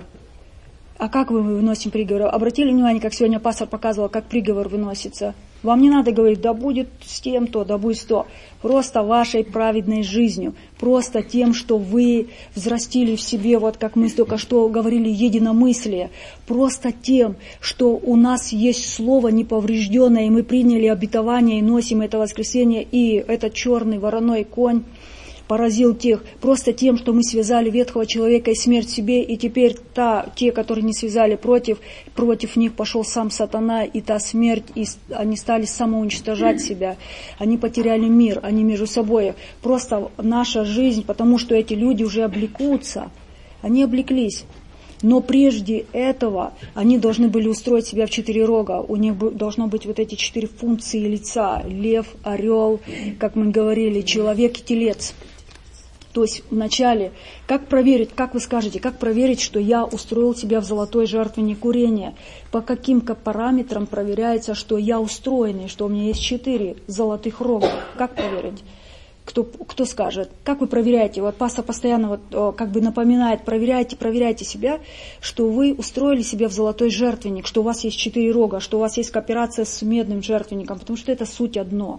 А как мы выносим приговор? Обратили внимание, как сегодня пастор показывал, как приговор выносится? Вам не надо говорить, да будет с тем-то, да будет с то. Просто вашей праведной жизнью, просто тем, что вы взрастили в себе, вот как мы только что говорили, единомыслие, просто тем, что у нас есть слово неповрежденное, и мы приняли обетование и носим это воскресенье, и этот черный вороной конь поразил тех, просто тем, что мы связали ветхого человека и смерть себе, и теперь та, те, которые не связали против, против них пошел сам сатана и та смерть, и они стали самоуничтожать себя, они потеряли мир, они между собой. Просто наша жизнь, потому что эти люди уже облекутся, они облеклись. Но прежде этого они должны были устроить себя в четыре рога. У них должно быть вот эти четыре функции лица. Лев, орел, как мы говорили, человек и телец. То есть вначале, как проверить, как вы скажете, как проверить, что я устроил себя в золотой жертвенник курения? По каким параметрам проверяется, что я устроенный, что у меня есть четыре золотых рога? Как проверить? Кто, кто скажет? Как вы проверяете? Вот пастор постоянно вот, как бы напоминает, проверяйте, проверяйте себя, что вы устроили себя в золотой жертвенник, что у вас есть четыре рога, что у вас есть кооперация с медным жертвенником, потому что это суть одно.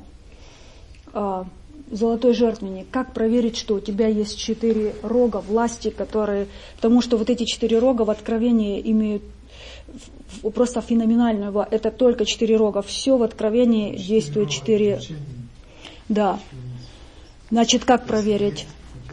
Золотой жертвенник. Как проверить, что у тебя есть четыре рога власти, которые... Потому что вот эти четыре рога в Откровении имеют просто феноменальную... Это только четыре рога. Все в Откровении действует четыре... Да. Значит, как проверить?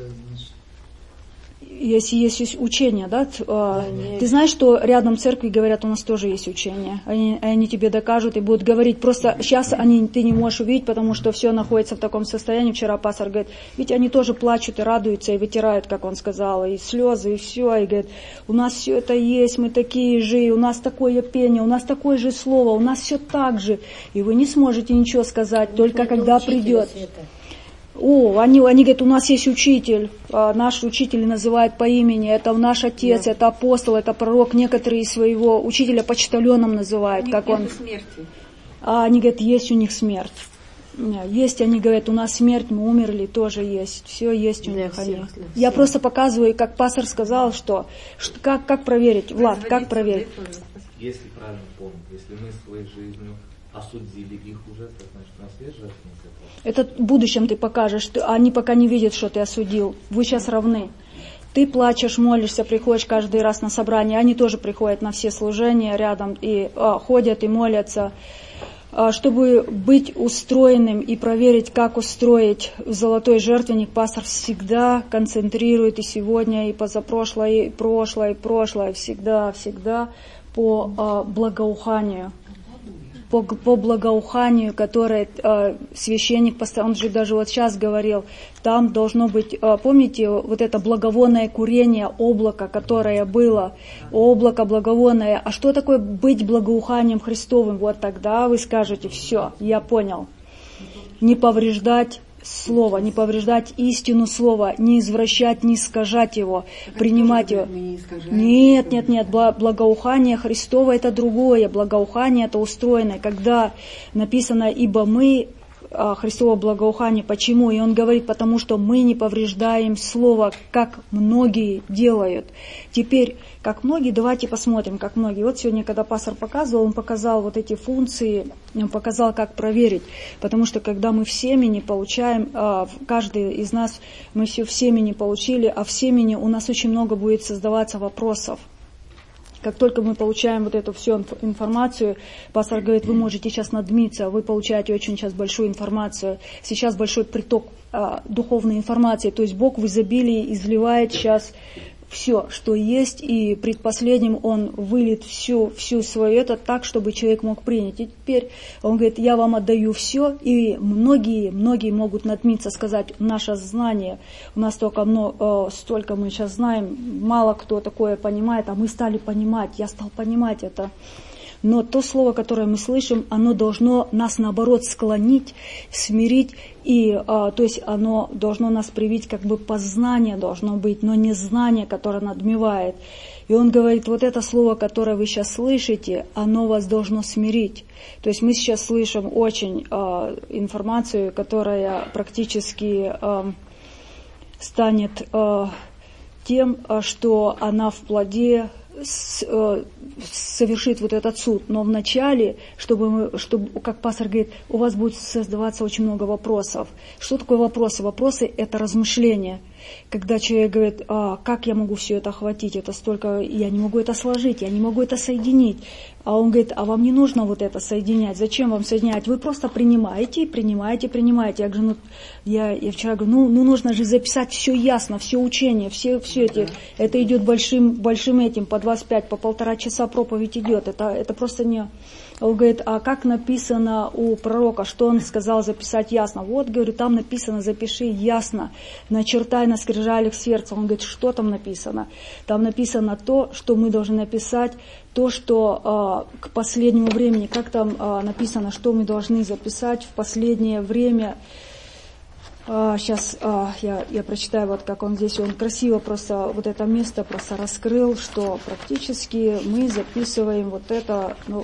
Если есть учение, да? Ты знаешь, что рядом церкви говорят, у нас тоже есть учение. Они, они тебе докажут и будут говорить. Просто сейчас они, ты не можешь увидеть, потому что все находится в таком состоянии. Вчера пастор говорит, ведь они тоже плачут и радуются, и вытирают, как он сказал, и слезы, и все. И говорит, у нас все это есть, мы такие же, и у нас такое пение, у нас такое же слово, у нас все так же. И вы не сможете ничего сказать, только когда придет. О, они, они говорят, у нас есть учитель, а, наш учитель называют по имени, это наш отец, да. Это апостол, это пророк, некоторые своего учителя почтальоном называют, как он. Смерти. А они говорят, есть у них смерть. Есть, они говорят, у нас смерть, мы умерли, тоже есть, все есть у них. Они. Я просто показываю, как пастор сказал, что, что как, как проверить, Влад, как проверить? Если правильно помню, если мы своей жизнью осудили их уже, то значит у нас есть жертвенник. Это в будущем ты покажешь, что они пока не видят, что ты осудил. Вы сейчас равны. Ты плачешь, молишься, приходишь каждый раз на собрание. Они тоже приходят на все служения рядом и а, ходят и молятся. А, чтобы быть устроенным и проверить, как устроить золотой жертвенник, пастор всегда концентрирует и сегодня, и позапрошлое, и прошлое, и прошлое, всегда, всегда по а, благоуханию. По, по благоуханию, которое э, священник, он же даже вот сейчас говорил, там должно быть, э, помните, вот это благовонное курение, облако, которое было, облако благовонное. А что такое быть благоуханием Христовым? Вот тогда вы скажете, все, я понял. Не повреждать слово, не повреждать истину слова, не извращать, не искажать его, так принимать его. Не нет, нет, нет, благоухание Христово это другое, благоухание это устроенное, когда написано, ибо мы Христово благоухание, почему? И он говорит, потому что мы не повреждаем слово, как многие делают. Теперь, как многие, давайте посмотрим, как многие. Вот сегодня, когда пастор показывал, он показал вот эти функции, он показал, как проверить. Потому что, когда мы в семени получаем, каждый из нас, мы все в семени получили, а в семени у нас очень много будет создаваться вопросов. Как только мы получаем вот эту всю информацию, пастор говорит, вы можете сейчас надмиться, вы получаете очень сейчас большую информацию, сейчас большой приток а, духовной информации, то есть Бог в изобилии изливает сейчас все, что есть, и предпоследним Он вылит всю, всю свою это так, чтобы человек мог принять. И теперь Он говорит, я вам отдаю все, и многие, многие могут надмиться, сказать, наше знание, у нас только много, столько мы сейчас знаем, мало кто такое понимает, а мы стали понимать, я стал понимать это. Но то слово, которое мы слышим, оно должно нас, наоборот, склонить, смирить, и, а, то есть оно должно нас привить, как бы познание должно быть, но не знание, которое надмевает. И он говорит, вот это слово, которое вы сейчас слышите, оно вас должно смирить. То есть мы сейчас слышим очень а, информацию, которая практически а, станет а, тем, что она в плоде совершит вот этот суд. Но вначале, чтобы, мы, чтобы, как пастор говорит, у вас будет создаваться очень много вопросов. Что такое вопросы? Вопросы – это размышления. Когда человек говорит, а, как я могу все это охватить, это столько, я не могу это сложить, я не могу это соединить. А он говорит, а вам не нужно вот это соединять, зачем вам соединять? Вы просто принимаете, принимаете, принимаете. Я говорю, ну, я, я вчера говорю, ну, ну нужно же записать все ясно, все учение, все, все эти, это идет большим, большим этим, по двадцать пять, по полтора часа проповедь идет, это, это просто не... Он говорит, а как написано у пророка, что он сказал записать ясно? Вот, говорю, там написано, запиши ясно, начертай на скрижалях сердца. Он говорит, что там написано? Там написано то, что мы должны написать, то, что э, к последнему времени, как там э, написано, что мы должны записать в последнее время. Э, сейчас э, я, я прочитаю, вот как он здесь, он красиво просто вот это место просто раскрыл, что практически мы записываем вот это, ну,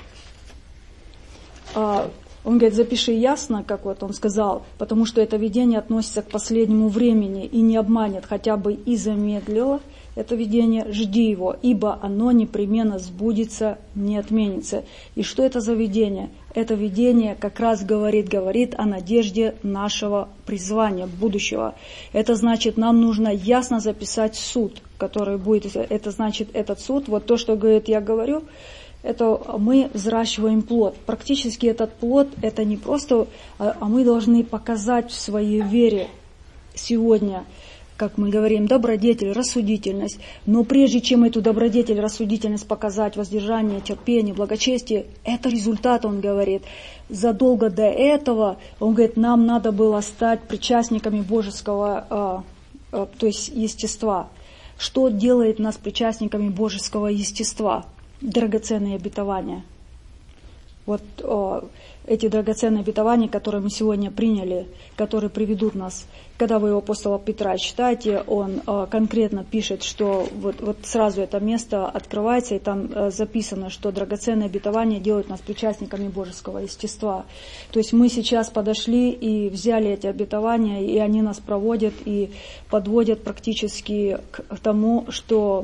он говорит, запиши ясно, как вот он сказал, потому что это видение относится к последнему времени и не обманет, хотя бы и замедлило это видение, жди его, ибо оно непременно сбудется, не отменится. И что это за видение? Это видение как раз говорит, говорит о надежде нашего призвания, будущего. Это значит, нам нужно ясно записать суд, который будет, это значит, этот суд, вот то, что говорит, я говорю, это мы взращиваем плод. Практически этот плод, это не просто, а мы должны показать в своей вере сегодня, как мы говорим, добродетель, рассудительность. Но прежде чем эту добродетель, рассудительность показать, воздержание, терпение, благочестие, это результат, он говорит. Задолго до этого, он говорит, нам надо было стать причастниками божеского, то есть естества. Что делает нас причастниками божеского естества? Драгоценные обетования. Вот о, эти драгоценные обетования, которые мы сегодня приняли, которые приведут нас. Когда вы у апостола Петра читаете, он о, конкретно пишет, что вот, вот сразу это место открывается, и там о, записано, что драгоценные обетования делают нас причастниками божеского естества. То есть мы сейчас подошли и взяли эти обетования, и они нас проводят и подводят практически к тому, что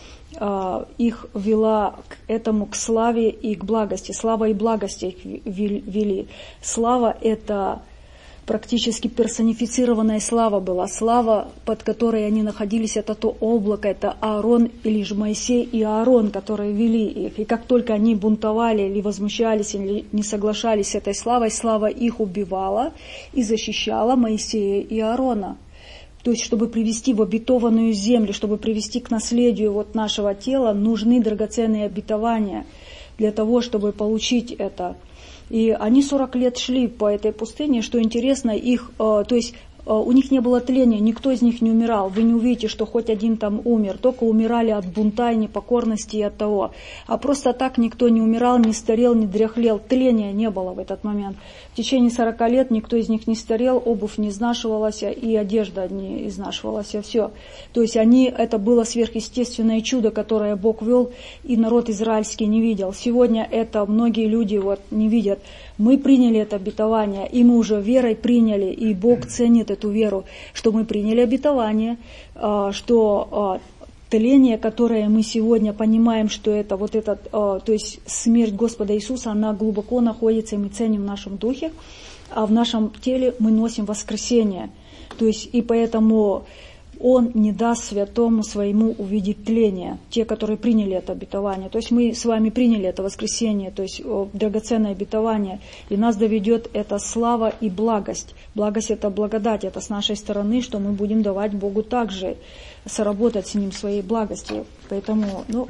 их вела к этому, к славе и к благости. Слава и благости их вели. Слава – это практически персонифицированная слава была. Слава, под которой они находились, это то облако, это Аарон или же Моисей и Аарон, которые вели их. И как только они бунтовали или возмущались, или не соглашались с этой славой, слава их убивала и защищала Моисея и Аарона. То есть, чтобы привести в обетованную землю, чтобы привести к наследию вот нашего тела, нужны драгоценные обетования для того, чтобы получить это. И они сорок лет шли по этой пустыне, что интересно, их, то есть у них не было тления, никто из них не умирал. Вы не увидите, что хоть один там умер, только умирали от бунта и непокорности и от того. А просто так никто не умирал, не старел, не дряхлел. Тления не было в этот момент. В течение сорока лет никто из них не старел, обувь не изнашивалась и одежда не изнашивалась, и все. То есть они, это было сверхъестественное чудо, которое Бог вел, и народ израильский не видел. Сегодня это многие люди вот не видят. Мы приняли это обетование, и мы уже верой приняли, и Бог ценит эту веру, что мы приняли обетование, что тление, которое мы сегодня понимаем, что это вот этот, то есть смерть Господа Иисуса, она глубоко находится, и мы ценим в нашем духе, а в нашем теле мы носим воскресение. То есть и поэтому Он не даст святому своему увидеть тление, те, которые приняли это обетование. То есть мы с вами приняли это воскресение, то есть драгоценное обетование, и нас доведет это слава и благость. Благость — это благодать, это с нашей стороны, что мы будем давать Богу также, соработать с Ним своей благостью. Поэтому, ну,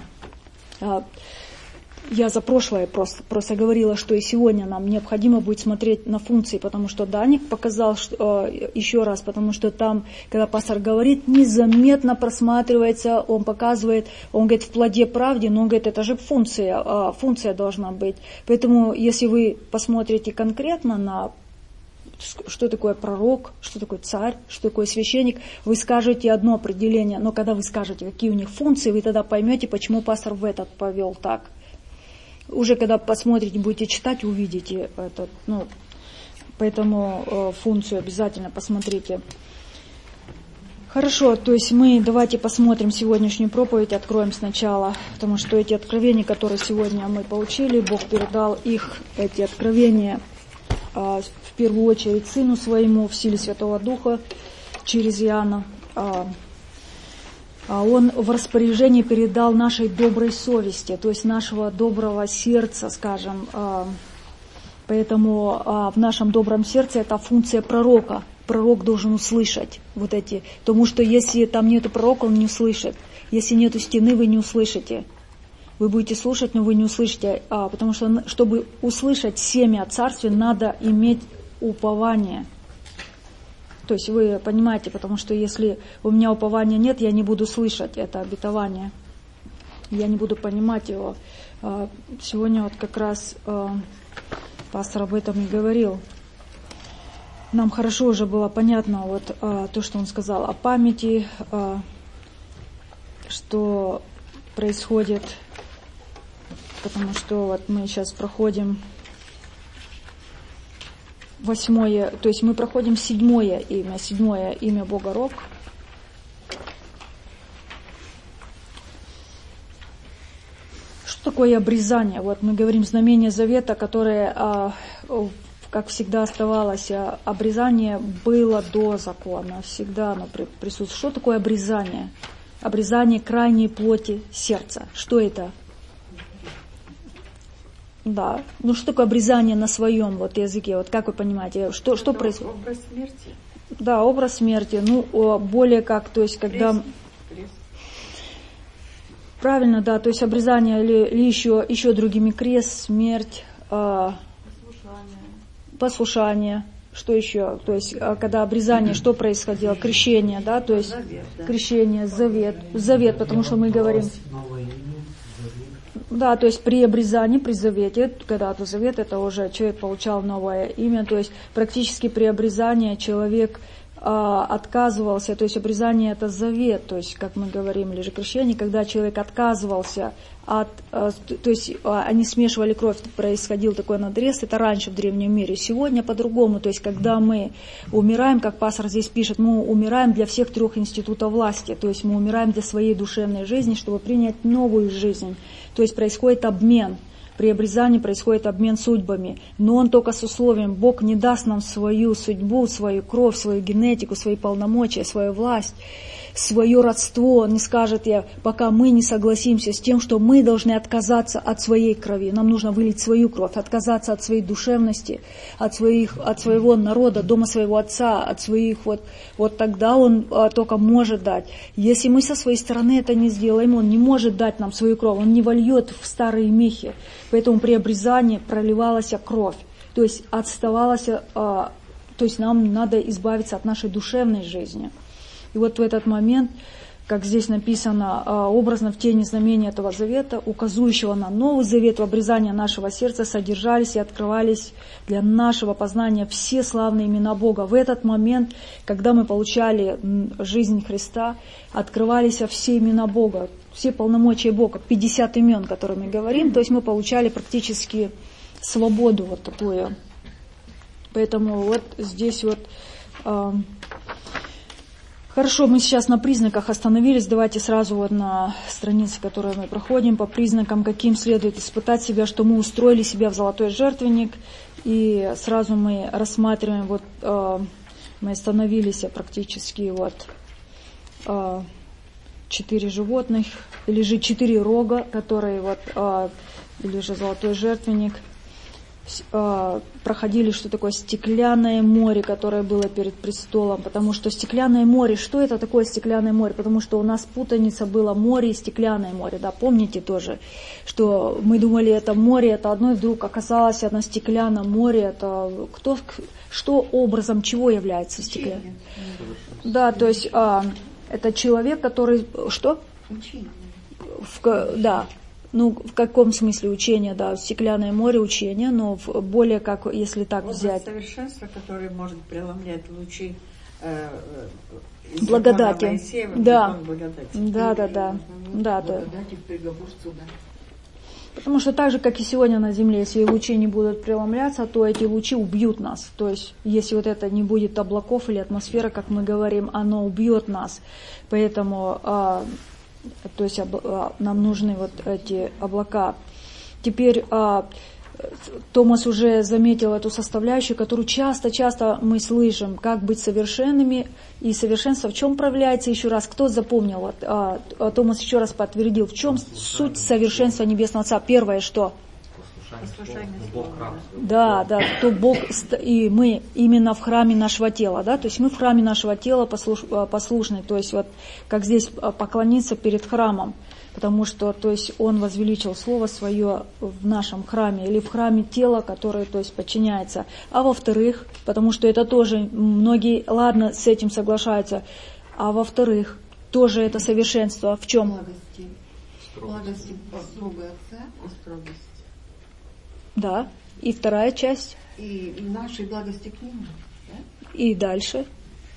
я за прошлое просто, просто говорила, что и сегодня нам необходимо будет смотреть на функции, потому что Даник показал что, э, еще раз, потому что там, когда пастор говорит, незаметно просматривается, он показывает, он говорит в плоде правде, но он говорит, это же функция, э, функция должна быть. Поэтому, если вы посмотрите конкретно на что такое пророк, что такое царь, что такое священник, вы скажете одно определение, но когда вы скажете, какие у них функции, вы тогда поймете, почему пастор в этот повел так. Уже когда посмотрите, будете читать, увидите этот, ну, поэтому э, функцию обязательно посмотрите. Хорошо, то есть мы давайте посмотрим сегодняшнюю проповедь, откроем сначала, потому что эти откровения, которые сегодня мы получили, Бог передал их, эти откровения, э, в первую очередь Сыну Своему в силе Святого Духа через Иоанна. Э, Он в распоряжении передал нашей доброй совести, то есть нашего доброго сердца, скажем. Поэтому в нашем добром сердце это функция пророка. Пророк должен услышать вот эти. Потому что если там нету пророка, он не услышит. Если нету стены, вы не услышите. Вы будете слушать, но вы не услышите. Потому что, чтобы услышать семя о царстве, надо иметь упование. То есть вы понимаете, потому что если у меня упования нет, я не буду слышать это обетование. Я не буду понимать его. Сегодня вот как раз пастор об этом и говорил. Нам хорошо уже было понятно вот то, что он сказал о памяти, что происходит, потому что вот мы сейчас проходим восьмое, то есть мы проходим седьмое имя, седьмое имя Бога Рог. Что такое обрезание? Вот мы говорим знамение завета, которое, как всегда, оставалось. Обрезание было до закона, всегда оно присутствует. Что такое обрезание? Обрезание крайней плоти сердца. Что это? Да. Ну что такое обрезание на своем вот языке? Вот как вы понимаете, что, что происходит? Образ смерти. Да, образ смерти. Ну, более как, то есть, когда... Крест. Крест. Правильно, да, то есть обрезание или, или еще, еще другими крест, смерть, э, Послушание. послушание. Что еще? То есть, когда обрезание, что происходило? Крещение, да, то есть Завет, да. крещение, завет. Завет, потому что мы говорим... Да, то есть при обрезании, при завете, когда-то завет, это уже человек получал новое имя, то есть практически при обрезании человек а, отказывался, то есть обрезание это завет, то есть как мы говорим, или же крещение, когда человек отказывался от, а, то есть а, они смешивали кровь, происходил такой надрез, это раньше в древнем мире, сегодня по-другому, то есть когда мы умираем, как пастор здесь пишет, мы умираем для всех трех институтов власти, то есть мы умираем для своей душевной жизни, чтобы принять новую жизнь. То есть происходит обмен. При обрезании происходит обмен судьбами. Но он только с условием, Бог не даст нам свою судьбу, свою кровь, свою генетику, свои полномочия, свою власть, свое родство. Он не скажет, я, пока мы не согласимся с тем, что мы должны отказаться от своей крови. Нам нужно вылить свою кровь, отказаться от своей душевности, от, своих, от своего народа, дома своего отца, от своих вот, вот тогда он а, только может дать. Если мы со своей стороны это не сделаем, он не может дать нам свою кровь, он не вольет в старые мехи. Поэтому при обрезании проливалась кровь, то есть отставалась, а, то есть нам надо избавиться от нашей душевной жизни. И вот в этот момент, как здесь написано, образно в тени знамения этого завета, указующего на Новый Завет, в обрезании нашего сердца содержались и открывались для нашего познания все славные имена Бога. В этот момент, когда мы получали жизнь Христа, открывались все имена Бога, все полномочия Бога, пятьдесят имен, которые мы говорим, то есть мы получали практически свободу вот такую. Поэтому вот здесь вот... Хорошо, мы сейчас на признаках остановились. Давайте сразу вот на странице, которую мы проходим, по признакам, каким следует испытать себя, что мы устроили себя в золотой жертвенник. И сразу мы рассматриваем, вот э, мы остановились практически вот а, четыре животных, или же четыре рога, которые вот, а, или же золотой жертвенник, а, проходили, что такое стеклянное море, которое было перед престолом, потому что стеклянное море, что это такое стеклянное море? Потому что у нас путаница была море и стеклянное море, да, помните тоже, что мы думали, это море, это одно, и вдруг оказалось одно стеклянное море, это кто, что образом чего является стеклянным? Да, то есть а, это человек, который, что? В, да. Ну, в каком смысле учение, да, стеклянное море учения, но в более как, если так образ взять. Совершенства, который может преломлять лучи э, э, благодати. Моисеева, да. благодати. Да, да, да, да, да. Благодати в приговор суда. Потому что так же, как и сегодня на земле, если лучи не будут преломляться, то эти лучи убьют нас. То есть, если вот это не будет облаков или атмосфера, как мы говорим, оно убьет нас. Поэтому а, то есть а, нам нужны вот эти облака. Теперь а, Томас уже заметил эту составляющую, которую часто-часто мы слышим, как быть совершенными. И совершенство в чем проявляется еще раз? Кто запомнил? Вот, а, Томас еще раз подтвердил, в чем суть совершенства Небесного Отца. Первое, что? Да, да, то Бог, и мы именно в храме нашего тела, да, то есть мы в храме нашего тела послуш, послушны, то есть вот как здесь поклониться перед храмом, потому что, то есть Он возвеличил Слово Свое в нашем храме или в храме тела, которое, то есть подчиняется. А во-вторых, потому что это тоже, многие, ладно, с этим соглашаются, а во-вторых, тоже это совершенство в чем? Благости. Благости Бога Отца и строгости. Да. И вторая часть. И нашей благости к Нему. Да? И дальше.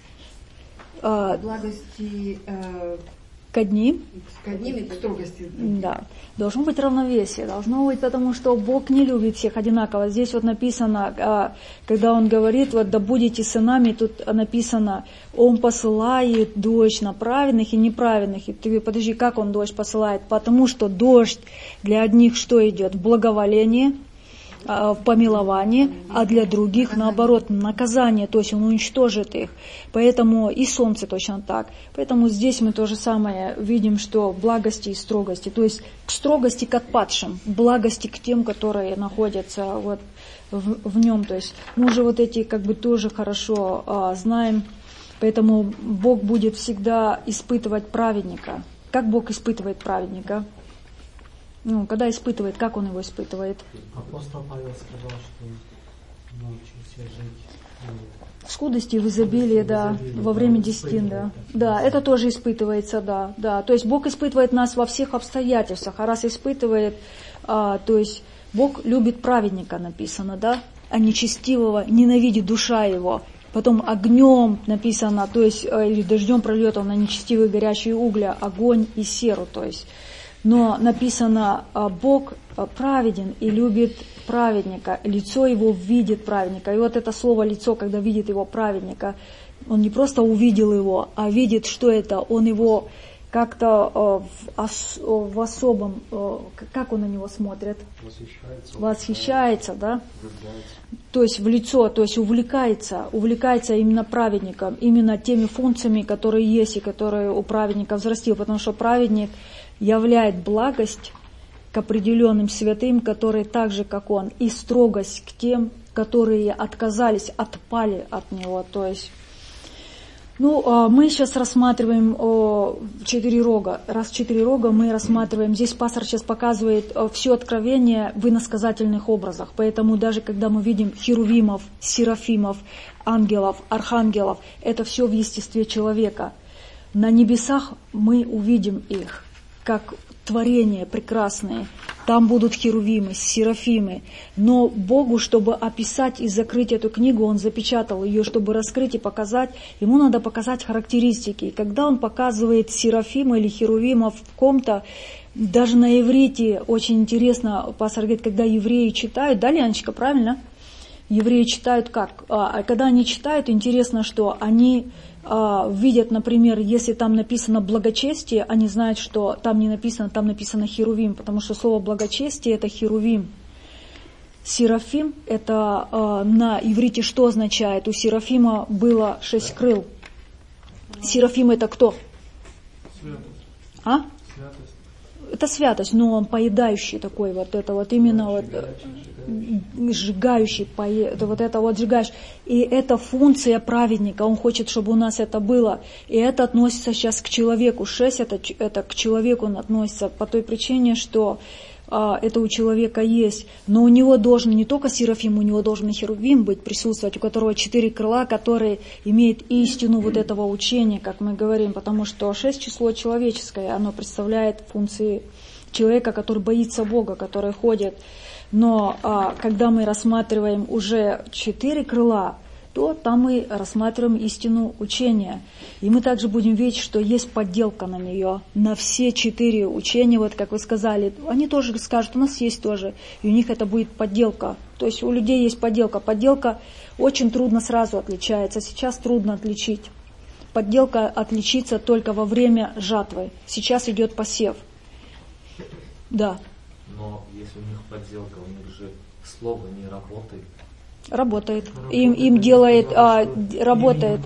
А, благости э, к одним. К одним и к строгости. Да. Должно быть равновесие. Должно быть, потому что Бог не любит всех одинаково. Здесь вот написано, а, когда Он говорит, вот да будете сынами, тут написано, Он посылает дождь на праведных и неправедных. И ты подожди, как Он дождь посылает? Потому что дождь для одних что идет? Благоволение, в помилование, а для других, наоборот, наказание, то есть Он уничтожит их. Поэтому и солнце точно так. Поэтому здесь мы то же самое видим, что благости и строгости, то есть к строгости к отпадшим, благости к тем, которые находятся вот в, в нем. То есть мы уже вот эти как бы тоже хорошо а, знаем, поэтому Бог будет всегда испытывать праведника. Как Бог испытывает праведника? Ну, когда испытывает, как Он его испытывает? Апостол Павел сказал, что научился жить в скудости, в изобилии, да, во время десятин, да. Да, это тоже испытывается, да, да. То есть Бог испытывает нас во всех обстоятельствах, а раз испытывает, а, то есть Бог любит праведника, написано, да, а нечестивого ненавидит душа его. Потом огнем написано, то есть, или дождем прольет он на нечестивые горячие угля, огонь и серу, то есть. Но написано, Бог праведен и любит праведника, лицо его видит праведника. И вот это слово «лицо», когда видит его праведника, он не просто увидел его, а видит, что это, он его как-то в, ос, в особом, как он на него смотрит? Восхищается. Восхищается, да? То есть в лицо, то есть увлекается, увлекается именно праведником, именно теми функциями, которые есть и которые у праведника взрастил, потому что праведник являет благость к определенным святым, которые так же, как он, и строгость к тем, которые отказались, отпали от него. То есть, ну, мы сейчас рассматриваем о, четыре рога. Раз четыре рога мы рассматриваем. Здесь пастор сейчас показывает все откровение в иносказательных образах. Поэтому даже когда мы видим херувимов, серафимов, ангелов, архангелов, это все в естестве человека. На небесах мы увидим их как творения прекрасные. Там будут херувимы, серафимы. Но Богу, чтобы описать и закрыть эту книгу, Он запечатал ее, чтобы раскрыть и показать. Ему надо показать характеристики. И когда Он показывает серафима или херувимов в ком-то, даже на иврите, очень интересно, пастор говорит, когда евреи читают, да, Леночка, правильно? Евреи читают как? А когда они читают, интересно, что они видят, например, если там написано благочестие, они знают, что там не написано, там написано херувим, потому что слово благочестие это херувим. Серафим это э, на иврите что означает? У серафима было шесть крыл. Серафим это кто? Святость. А? Святость. Это святость, но он поедающий такой, вот это вот именно вот сжигающий, это вот это вот сжигающий. И это функция праведника, он хочет, чтобы у нас это было. И это относится сейчас к человеку. Шесть это, это к человеку относится по той причине, что а, это у человека есть. Но у него должен не только Серафим, у него должен и Херувим быть, присутствовать, у которого четыре крыла, который имеет истину вот этого учения, как мы говорим, потому что шесть число человеческое, оно представляет функции человека, который боится Бога, который ходит. Но а, когда мы рассматриваем уже четыре крыла, то там мы рассматриваем истину учения. И мы также будем видеть, что есть подделка на нее, на все четыре учения, вот как вы сказали. Они тоже скажут, у нас есть тоже, и у них это будет подделка. То есть у людей есть подделка. Подделка очень трудно сразу отличается, сейчас трудно отличить. Подделка отличится только во время жатвы. Сейчас идет посев. Да. Но если у них подделка, у них же слово не работает. Работает. Им, им делает, а, работает.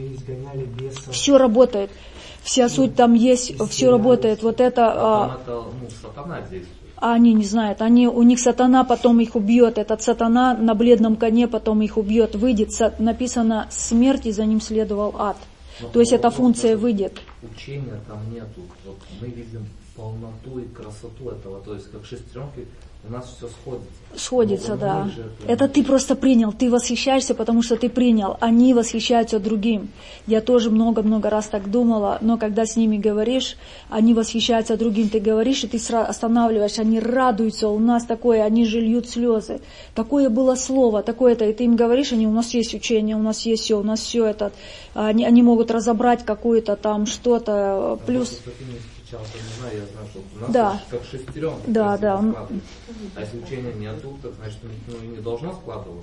Все работает. Вся суть там есть, все работает. Вот это... А, это ну, сатана действует. А они не знают. Они, у них сатана потом их убьет. Этот сатана на бледном коне потом их убьет. Выйдет. Написано смерть, и за ним следовал ад. Но, То есть но, эта функция выйдет. Учения там нету. Вот мы видим полноту и красоту этого. То есть как шестеренки у нас все сходится. Сходится, но да. Это, это ты просто принял. Ты восхищаешься, потому что ты принял. Они восхищаются другим. Я тоже много-много раз так думала, но когда с ними говоришь, они восхищаются другим. Ты говоришь, и ты останавливаешь, они радуются. У нас такое, они же льют слезы. Такое было слово, такое-то. И ты им говоришь, они, у нас есть учение, у нас есть все, у нас все это. Они, они могут разобрать какое-то там что-то. Плюс... Я не знаю, я знаю, что у нас да. как шестеренка. Да, да. А если учения нету, так значит ну, не должно складываться.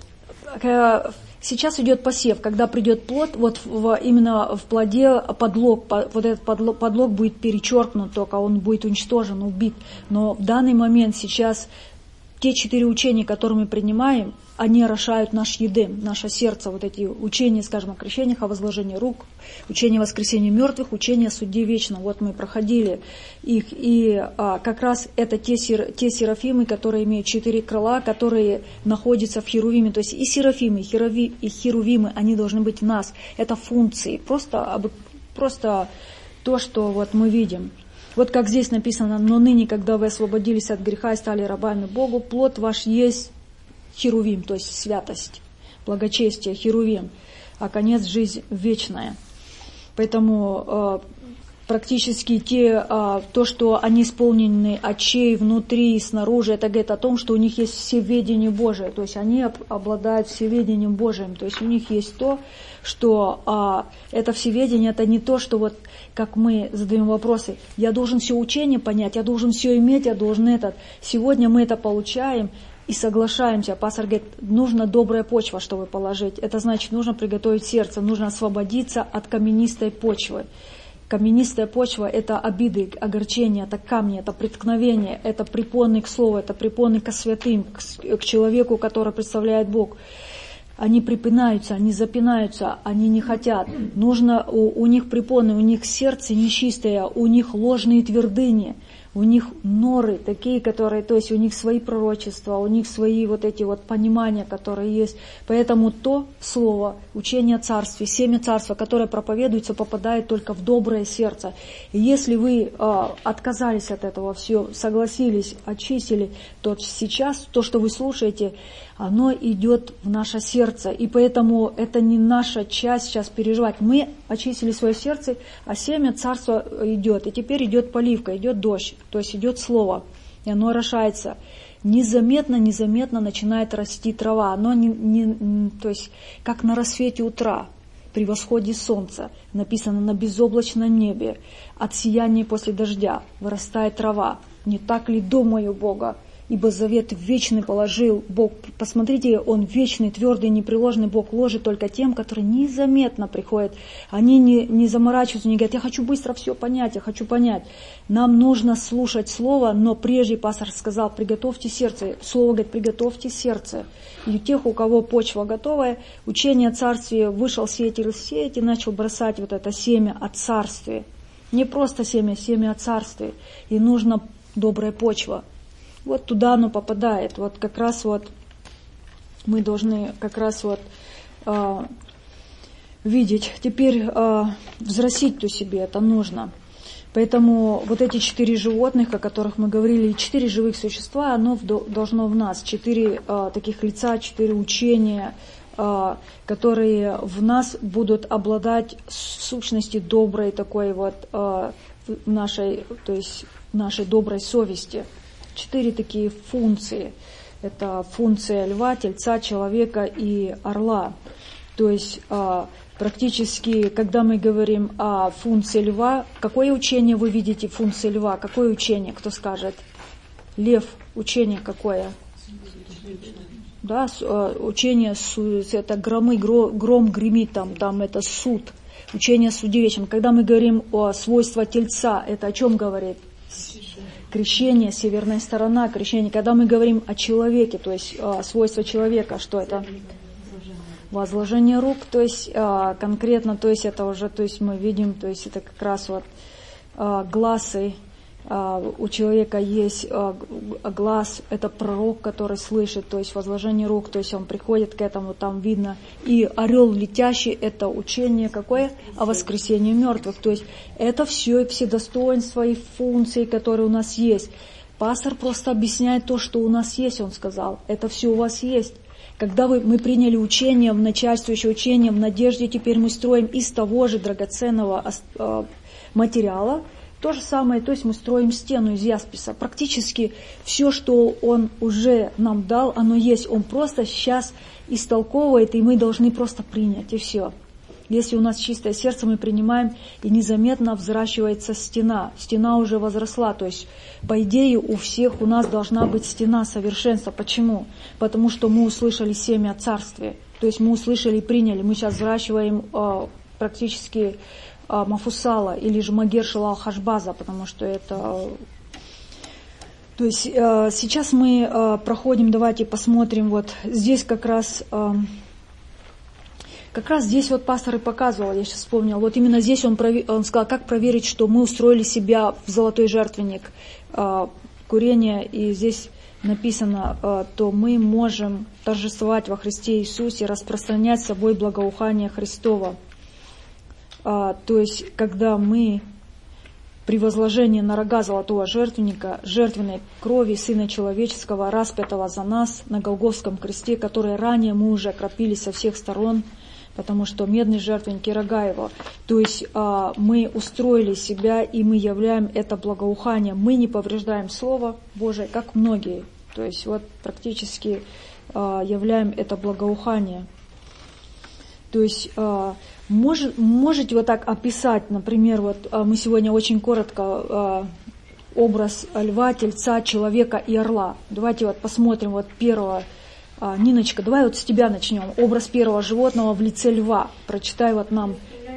Сейчас идет посев, когда придет плод, вот в, именно в плоде подлог, вот этот подлог, подлог будет перечеркнут, только он будет уничтожен, убит. Но в данный момент сейчас те четыре учения, которые мы принимаем, они орошают наш едем, наше сердце, вот эти учения, скажем, о крещениях, о возложении рук, учение о воскресении мертвых, учение о суде вечном. Вот мы проходили их, и а, как раз это те, сер, те серафимы, которые имеют четыре крыла, которые находятся в херувиме. То есть и серафимы, и, херови, и херувимы, они должны быть в нас. Это функции, просто, просто то, что вот мы видим. Вот как здесь написано, но ныне, когда вы освободились от греха и стали рабами Богу, плод ваш есть херувим, то есть святость, благочестие, херувим, а конец жизнь вечная. Поэтому э, практически те, э, то, что они исполнены очей внутри и снаружи, это говорит о том, что у них есть всеведение Божие, то есть они обладают всеведением Божиим, то есть у них есть то, что э, это всеведение, это не то, что вот как мы задаем вопросы, я должен все учение понять, я должен все иметь, я должен этот. Сегодня мы это получаем, и соглашаемся. Пастор говорит, нужна добрая почва, чтобы положить. Это значит, нужно приготовить сердце, нужно освободиться от каменистой почвы. Каменистая почва – это обиды, огорчения, это камни, это преткновение, это препоны к слову, это препоны ко святым, к человеку, который представляет Бог. Они припинаются, они запинаются, они не хотят. Нужно, у, у них препоны, у них сердце нечистое, у них ложные твердыни. У них норы такие, которые, то есть у них свои пророчества, у них свои вот эти вот понимания, которые есть. Поэтому то слово, учение о царстве, семя царства, которое проповедуется, попадает только в доброе сердце. И если вы э, отказались от этого все, согласились, очистили, то сейчас то, что вы слушаете, оно идет в наше сердце. И поэтому это не наша часть сейчас переживать. Мы очистили свое сердце, а семя царства идет. И теперь идет поливка, идет дождь. То есть идет слово, и оно орошается. Незаметно, незаметно начинает расти трава. Оно не, не, то есть как на рассвете утра, при восходе солнца, написано на безоблачном небе, от сияния после дождя вырастает трава. Не так ли думаю Бога? Ибо завет вечный положил Бог. Посмотрите, Он вечный, твердый, непреложный Бог ложит только тем, которые незаметно приходят. Они не, не заморачиваются, не говорят, я хочу быстро все понять, я хочу понять. Нам нужно слушать Слово, но прежде пастор сказал, приготовьте сердце. Слово говорит, приготовьте сердце. И у тех, у кого почва готовая, учение о царстве, вышел сеятель сеять и начал бросать вот это семя о царстве. Не просто семя, семя о царстве. И нужна добрая почва. Вот туда оно попадает. Вот как раз вот мы должны как раз вот э, видеть. Теперь э, взрастить то себе, это нужно. Поэтому вот эти четыре животных, о которых мы говорили, четыре живых существа, оно в, должно в нас. Четыре э, таких лица, четыре учения, э, которые в нас будут обладать сущностью доброй такой вот э, нашей, то есть нашей доброй совести. Четыре такие функции. Это функция льва, тельца, человека и орла. То есть э, практически, когда мы говорим о функции льва, какое учение вы видите функции льва? Какое учение? Кто скажет? Лев, учение какое? Да, учение, это громы, гром гремит, там, там это суд, учение суде вечном. Когда мы говорим о свойствах тельца, это о чем говорит? Крещение, северная сторона, крещение. Когда мы говорим о человеке, то есть о свойства человека, что это? Возложение рук, то есть а, конкретно, то есть это уже, то есть мы видим, то есть это как раз вот а, глазы, а, у человека есть а, глаз, это пророк, который слышит, то есть возложение рук, то есть он приходит к этому, там видно, и орел летящий, это учение какое? О воскресении мертвых, то есть это все, все достоинства и функции, которые у нас есть. Пастор просто объясняет то, что у нас есть, он сказал, это все у вас есть. Когда вы, мы приняли учение, в начальствующее учение, в надежде, теперь мы строим из того же драгоценного э, материала, то же самое, то есть мы строим стену из ясписа. Практически все, что он уже нам дал, оно есть. Он просто сейчас истолковывает, и мы должны просто принять, и все. Если у нас чистое сердце, мы принимаем, и незаметно взращивается стена. Стена уже возросла, то есть, по идее, у всех у нас должна быть стена совершенства. Почему? Потому что мы услышали семя Царствия. То есть мы услышали и приняли. Мы сейчас взращиваем э, практически э, Мафусала или же Магершила Алхашбаза, потому что это... Э, то есть э, сейчас мы э, проходим, давайте посмотрим, вот здесь как раз... Э, Как раз здесь вот пастор и показывал, я сейчас вспомнила, вот именно здесь он, провер, он сказал, как проверить, что мы устроили себя в золотой жертвенник э, курения, и здесь написано, э, то мы можем торжествовать во Христе Иисусе, распространять с собой благоухание Христово. Э, то есть, когда мы при возложении на рога золотого жертвенника, жертвенной крови Сына Человеческого, распятого за нас на Голгофском кресте, который ранее мы уже окропили со всех сторон, потому что медный жертвенник и рога его. То есть а, мы устроили себя, и мы являем это благоухание. Мы не повреждаем Слово Божие, как многие. То есть вот практически а, являем это благоухание. То есть а, может, можете вот так описать, например, вот а, мы сегодня очень коротко а, образ льва, тельца, человека и орла. Давайте вот посмотрим вот первого. А, Ниночка, давай вот с тебя начнем. Образ первого животного в лице льва. Прочитай вот нам.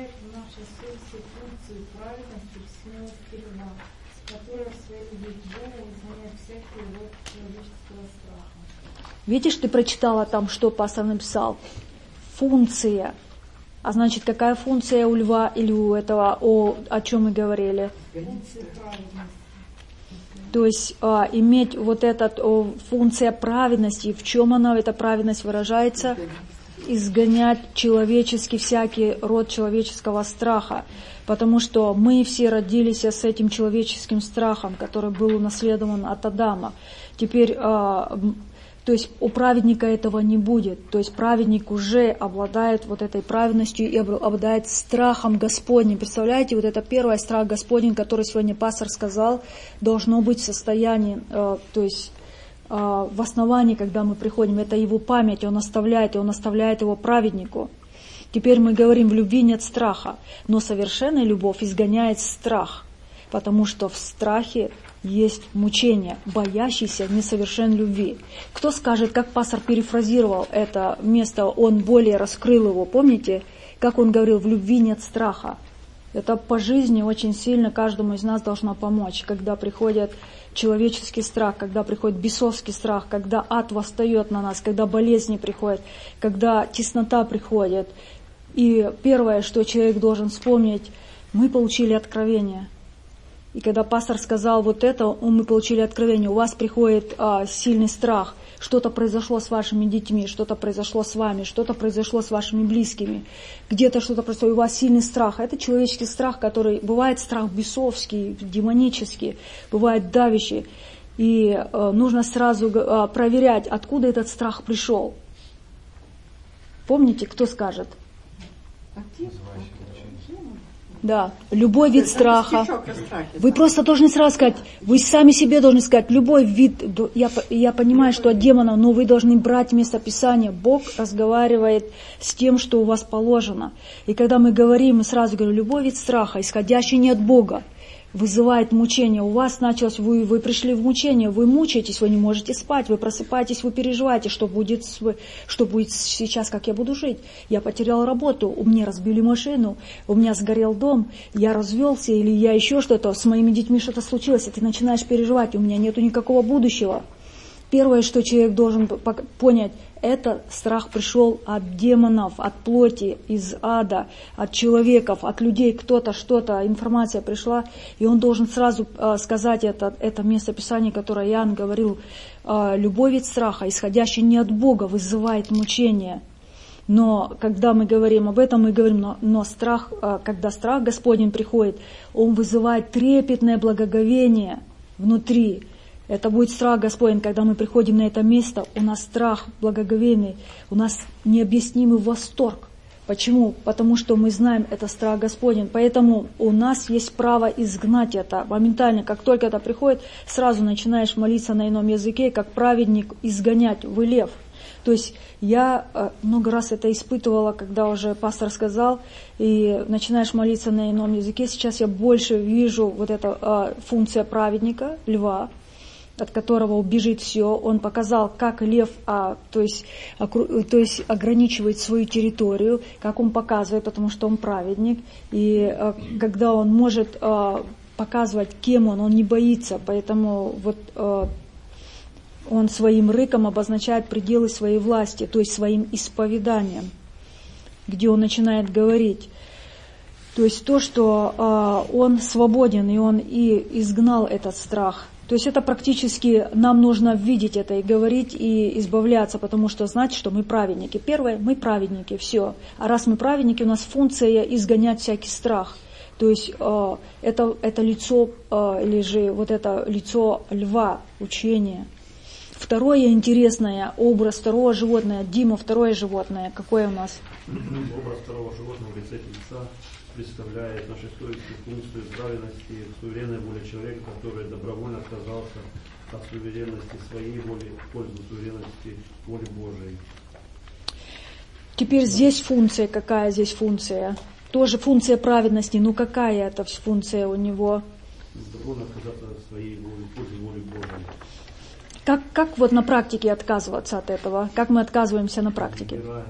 Видишь, ты прочитала там, что пастор написал? Функция. А значит, какая функция у льва или у этого, о, о чем мы говорили? Функция праведности. То есть а, иметь вот эта функция праведности, в чем она, эта праведность выражается? Изгонять человеческий, всякий род человеческого страха. Потому что мы все родились с этим человеческим страхом, который был унаследован от Адама. Теперь, а, то есть у праведника этого не будет. То есть праведник уже обладает вот этой праведностью и обладает страхом Господним. Представляете, вот это первый страх Господень, который сегодня пастор сказал, должно быть в состоянии, э, то есть э, в основании, когда мы приходим, это его память, он оставляет, и он оставляет его праведнику. Теперь мы говорим, в любви нет страха, но совершенная любовь изгоняет страх, потому что в страхе есть мучение, боящийся несовершен любви. Кто скажет, как пастор перефразировал это место, он более раскрыл его, помните, как он говорил, в любви нет страха. Это по жизни очень сильно каждому из нас должно помочь, когда приходит человеческий страх, когда приходит бесовский страх, когда ад восстает на нас, когда болезни приходят, когда теснота приходит. И первое, что человек должен вспомнить, Мы получили откровение. И когда пастор сказал вот это, мы получили откровение. У вас приходит а, сильный страх. Что-то произошло с вашими детьми, что-то произошло с вами, что-то произошло с вашими близкими. Где-то что-то произошло, у вас сильный страх. Это человеческий страх, который бывает страх бесовский, демонический, бывает давящий. И а, нужно сразу а, проверять, откуда этот страх пришел. Помните, кто скажет? Да, любой вид страха. Вы просто должны сразу сказать, вы сами себе должны сказать, любой вид, я, я понимаю, что от демона, но вы должны брать место Писания. Бог разговаривает с тем, что у вас положено. И когда мы говорим, мы сразу говорим, любой вид страха, исходящий не от Бога, вызывает мучение. У вас началось, вы, вы пришли в мучение, вы мучаетесь, вы не можете спать, вы просыпаетесь, вы переживаете, что будет, что будет сейчас, как я буду жить. Я потерял работу, у меня разбили машину, у меня сгорел дом, я развелся или я еще что-то, с моими детьми что-то случилось, и ты начинаешь переживать, у меня нету никакого будущего. Первое, что человек должен понять, это страх пришел от демонов, от плоти, из ада, от человеков, от людей, кто-то, что-то, информация пришла, и он должен сразу э, сказать это, это место Писания, которое Иоанн говорил, э, любой вид страха, исходящий не от Бога, вызывает мучение. Но когда мы говорим об этом, мы говорим, но, но страх, э, когда страх Господень приходит, он вызывает трепетное благоговение внутри. Это будет страх Господень, когда мы приходим на это место, у нас страх благоговейный, у нас необъяснимый восторг. Почему? Потому что мы знаем, это страх Господень. Поэтому у нас есть право изгнать это. Моментально, как только это приходит, сразу начинаешь молиться на ином языке, как праведник, изгонять, вылев. То есть я много раз это испытывала, когда уже пастор сказал, и начинаешь молиться на ином языке. Сейчас я больше вижу вот эту функцию праведника, льва, от которого убежит все. Он показал, как лев, а, то есть, окру, то есть ограничивает свою территорию, как он показывает, потому что он праведник. И а, когда он может а, показывать, кем он, он не боится. Поэтому вот а, он своим рыком обозначает пределы своей власти, то есть своим исповеданием, где он начинает говорить. То есть то, что а, он свободен, и он и изгнал этот страх. То есть это практически нам нужно видеть это и говорить, и избавляться, потому что знать, что мы праведники. Первое, мы праведники, все. А раз мы праведники, у нас функция изгонять всякий страх. То есть э, это, это лицо, э, или же вот это лицо льва, учение. Второе интересное, образ второго животного. Дима, второе животное, какое у нас? Образ второго животного в лице тельца представляет нашу историческую функцию праведности, суверенной воли человека, который добровольно отказался от суверенности своей воли в пользу суверенности воли Божией. Теперь здесь функция, какая здесь функция? Тоже функция праведности, ну какая это функция у него? Добровольно отказаться от своей воли в пользу воли Божией. Как, как вот на практике отказываться от этого? Как мы отказываемся на практике? Умираем.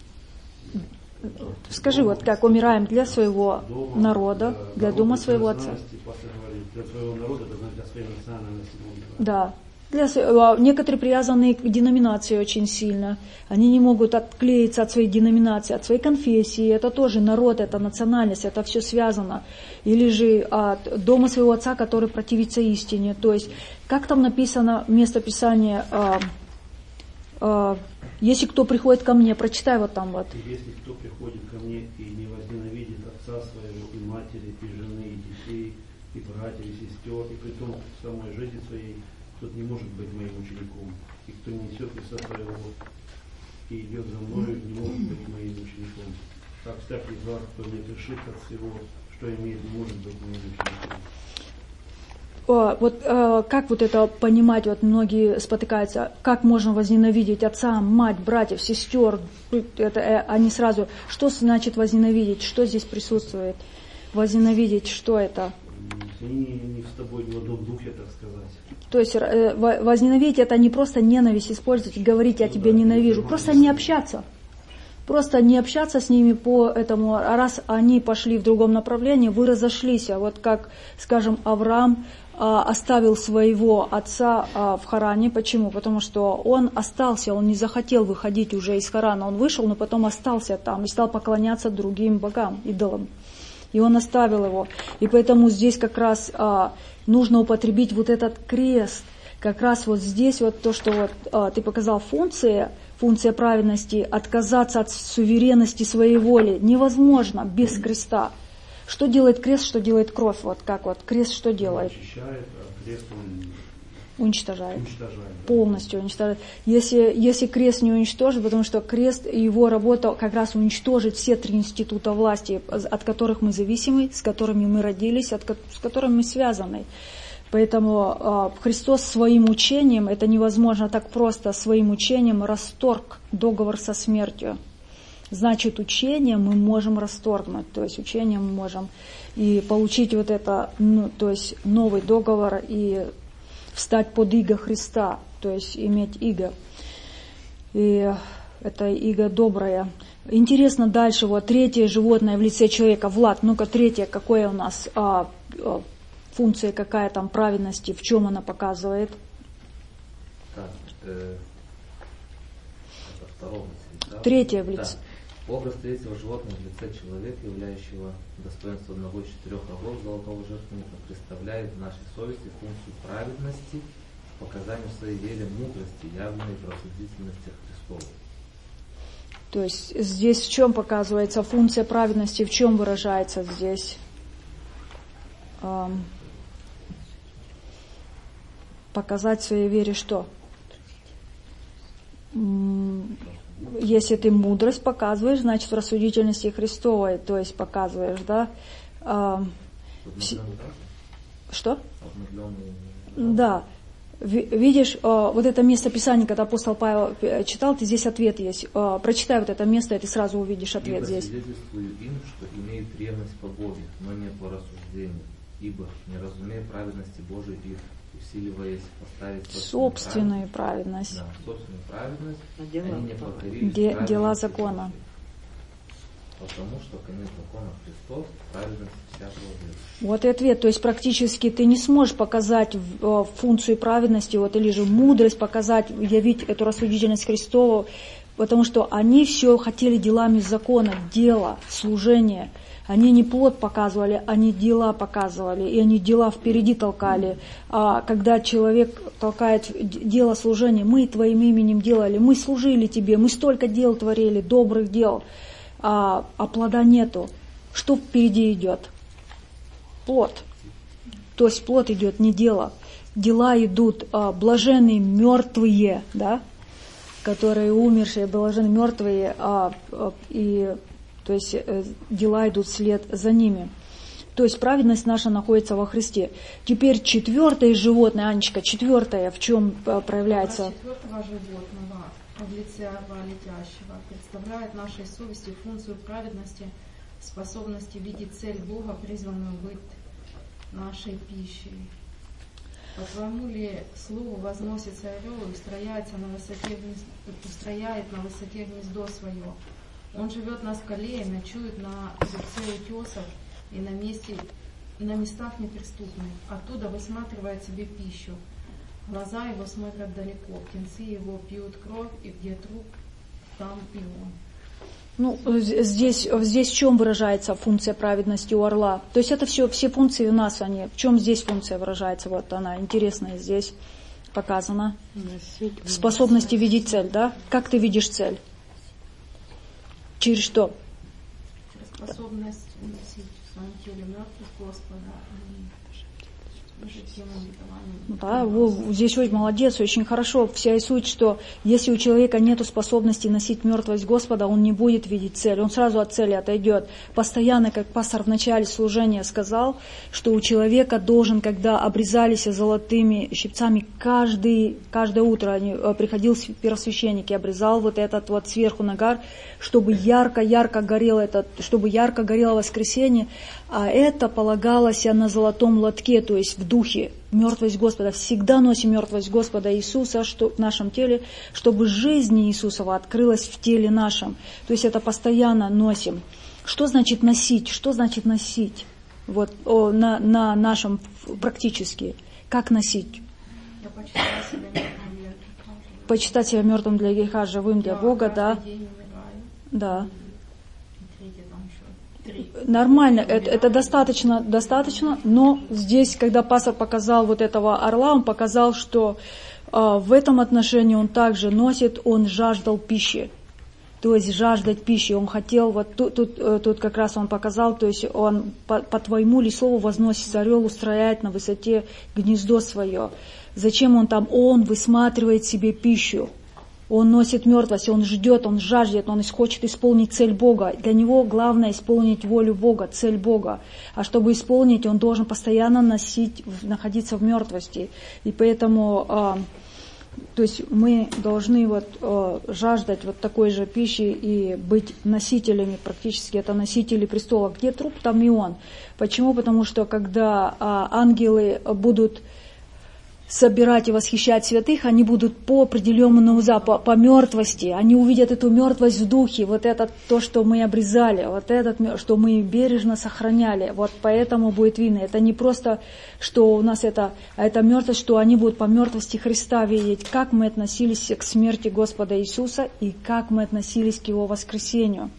Скажи, вот как умираем для своего дома, народа, для, для дома своего отца. Для своего народа, это значит для своей национальности. Да. Для, некоторые привязаны к деноминации очень сильно. Они не могут отклеиться от своей деноминации, от своей конфессии. Это тоже народ, это национальность, это все связано. Или же от дома своего отца, который противится истине. То есть, как там написано место Писания, а, а, если кто приходит ко мне, прочитай вот там вот. Если кто приходит ко мне и не возненавидит отца своего, и матери, и жены, и детей, и братьев, и сестер, и при том в самой жизни своей, тот не может быть моим учеником. И кто не несет Христа своего и идет за мною, не может быть моим учеником. Так всякий из вас, кто не грешит от всего, что имеет, не может быть моим учеником. Вот э, как вот это понимать, вот многие спотыкаются, как можно возненавидеть отца, мать, братьев, сестер, это, э, они сразу, что значит возненавидеть, что здесь присутствует, возненавидеть, что это? Они не с тобой в одном духе, так сказать. То есть э, возненавидеть это не просто ненависть использовать и говорить, я ну, тебя да, ненавижу, просто не общаться. Просто не общаться с ними по этому, а раз они пошли в другом направлении, вы разошлись, а вот как, скажем, Авраам оставил своего отца в Харане. Почему? Потому что он остался, он не захотел выходить уже из Харана. Он вышел, но потом остался там и стал поклоняться другим богам, идолам. и он оставил его. И поэтому здесь как раз а, нужно употребить вот этот крест. Как раз вот здесь вот то, что вот, а, ты показал функции, функция праведности, отказаться от суверенности своей воли невозможно без креста. Что делает крест, что делает кровь? Вот как вот крест что делает? Очищает, а крест он уничтожает. уничтожает. Полностью уничтожает. Если, если крест не уничтожит, потому что крест и его работа как раз уничтожит все три института власти, от которых мы зависимы, с которыми мы родились, от, с которыми мы связаны. Поэтому э, Христос своим учением, это невозможно так просто, своим учением расторг договор со смертью. Значит, учением мы можем расторгнуть, то есть учением мы можем и получить вот это, ну, то есть новый договор и встать под иго Христа, то есть иметь иго. И это иго доброе. Интересно дальше, вот третье животное в лице человека. Влад, ну-ка третье, какое у нас а, а, функция, какая там праведности, в чем она показывает? Так, э, это второго, да? Третье в лице. Да. Образ третьего животного в лице человека, являющего достоинство одного из четырех рогов золотого жертвенника, представляет в нашей совести функцию праведности, показанию своей вере мудрости, явленной в рассудительности Христовой. То есть здесь в чем показывается функция праведности, в чем выражается здесь? Эм, показать своей вере что? Если ты мудрость показываешь, значит в рассудительности Христовой, то есть показываешь, да? А, вс... Что? Да. Видишь, вот это место Писания, когда апостол Павел читал, ты здесь ответ есть. Прочитай вот это место, и ты сразу увидишь ответ. Ибо здесь. Свидетельствую им, что имеют ревность по Богу, но не по рассуждению. Ибо, не разумея праведности Божией их, усиливаясь поставить собственную праведность. Да, собственную праведность, дела, они не покорились Де, дела закона. Потому что конец закона Христов, праведность всякого веры. Вот и ответ. То есть практически ты не сможешь показать функцию праведности, вот, или же мудрость показать, явить эту рассудительность Христову, потому что они все хотели делами закона, дело, служение. Они не плод показывали, они дела показывали, и они дела впереди толкали. А когда человек толкает дело служения, мы твоим именем делали, мы служили тебе, мы столько дел творили, добрых дел, а, а плода нету. Что впереди идет? Плод. То есть плод идет, не дело. Дела идут, а, блаженные мертвые, да, которые умершие, блаженные мертвые, а, а, и... То есть э, дела идут вслед за ними. То есть праведность наша находится во Христе. Теперь четвертое животное, Анечка, четвертое, в чем э, проявляется? Образ четвертого животного в лице орла летящего представляет нашей совести функцию праведности, способности видеть цель Бога, призванную быть нашей пищей. По твоему ли слову возносится орел и устрояется на высоте, устрояет на высоте гнездо свое. Он живет на скале и ночует на зубце утесов и на, месте, на местах неприступных. Оттуда высматривает себе пищу. Глаза его смотрят далеко, птенцы его пьют кровь, и где труп, там и он. Ну, здесь, здесь в чем выражается функция праведности у орла? То есть это все, все функции у нас, они. В чем здесь функция выражается? Вот она интересная здесь показана. В способности видеть цель, да? Как ты видишь цель? Через что? Через способность носить в своем теле мертвых Господа и жить тем обетованием. Да, здесь очень молодец, очень хорошо. Вся и суть, что если у человека нет способности носить мертвость Господа, он не будет видеть цель, он сразу от цели отойдет. Постоянно, как пастор в начале служения сказал, что у человека должен, когда обрезались золотыми щипцами, каждый, каждое утро они, приходил первосвященник и обрезал вот этот вот сверху нагар, чтобы ярко-ярко горело этот, чтобы ярко горело воскресенье, а это полагалось на золотом лотке, то есть в духе. Мертвость Господа. Всегда носим мертвость Господа Иисуса что, в нашем теле, чтобы жизнь Иисусова открылась в теле нашем. То есть это постоянно носим. Что значит носить? Что значит носить? Вот о, на, на нашем практически. Как носить? Я почитала себя мертвым для греха. Почитать себя мертвым для греха, живым для да, Бога, да. День умираю. Да. И третье там еще. Нормально, это, это достаточно, достаточно, но здесь, когда пастор показал вот этого орла, он показал, что э, в этом отношении он также носит, он жаждал пищи. То есть жаждать пищи, он хотел, вот тут, тут, тут как раз он показал, то есть он по, по твоему ли слову возносится орел, устрояет на высоте гнездо свое. Зачем он там? Он высматривает себе пищу. Он носит мертвость, он ждет, он жаждет, он хочет исполнить цель Бога. Для него главное исполнить волю Бога, цель Бога. А чтобы исполнить, он должен постоянно носить, находиться в мертвости. И поэтому, э, то есть мы должны вот, э, жаждать вот такой же пищи и быть носителями, практически это носители престола. Где труп, там и он. Почему? Потому что когда э, ангелы будут собирать и восхищать святых, они будут по определенному запаху, по мертвости, они увидят эту мертвость в духе, вот это то, что мы обрезали, вот это, что мы бережно сохраняли, вот поэтому будет видно. Это не просто, что у нас это, а это мертвость, что они будут по мертвости Христа видеть, как мы относились к смерти Господа Иисуса и как мы относились к Его воскресению.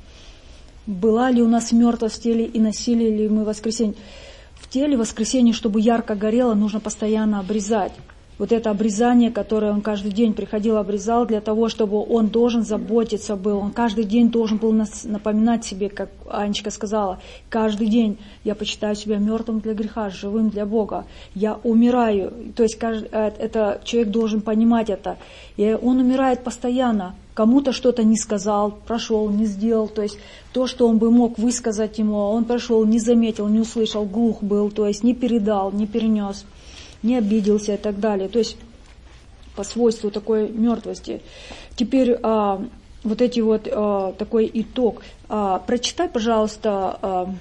Была ли у нас мертвость в теле и носили ли мы воскресенье? В теле воскресенье, чтобы ярко горело, нужно постоянно обрезать. Вот это обрезание, которое он каждый день приходил, обрезал для того, чтобы он должен заботиться был. Он каждый день должен был напоминать себе, как Анечка сказала, каждый день я почитаю себя мертвым для греха, живым для Бога. Я умираю. То есть каждый, это, человек должен понимать это. И он умирает постоянно. Кому-то что-то не сказал, прошел, не сделал. То есть то, что он бы мог высказать ему, он прошел, не заметил, не услышал, глух был, то есть не передал, не перенес, не обиделся и так далее. То есть по свойству такой мертвости. Теперь а, вот эти вот а, такой итог. А, прочитай, пожалуйста, а,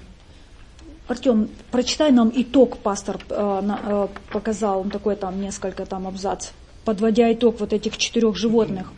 Артем, прочитай нам итог, пастор а, на, а, показал, он такой там несколько там абзац, подводя итог вот этих четырех животных.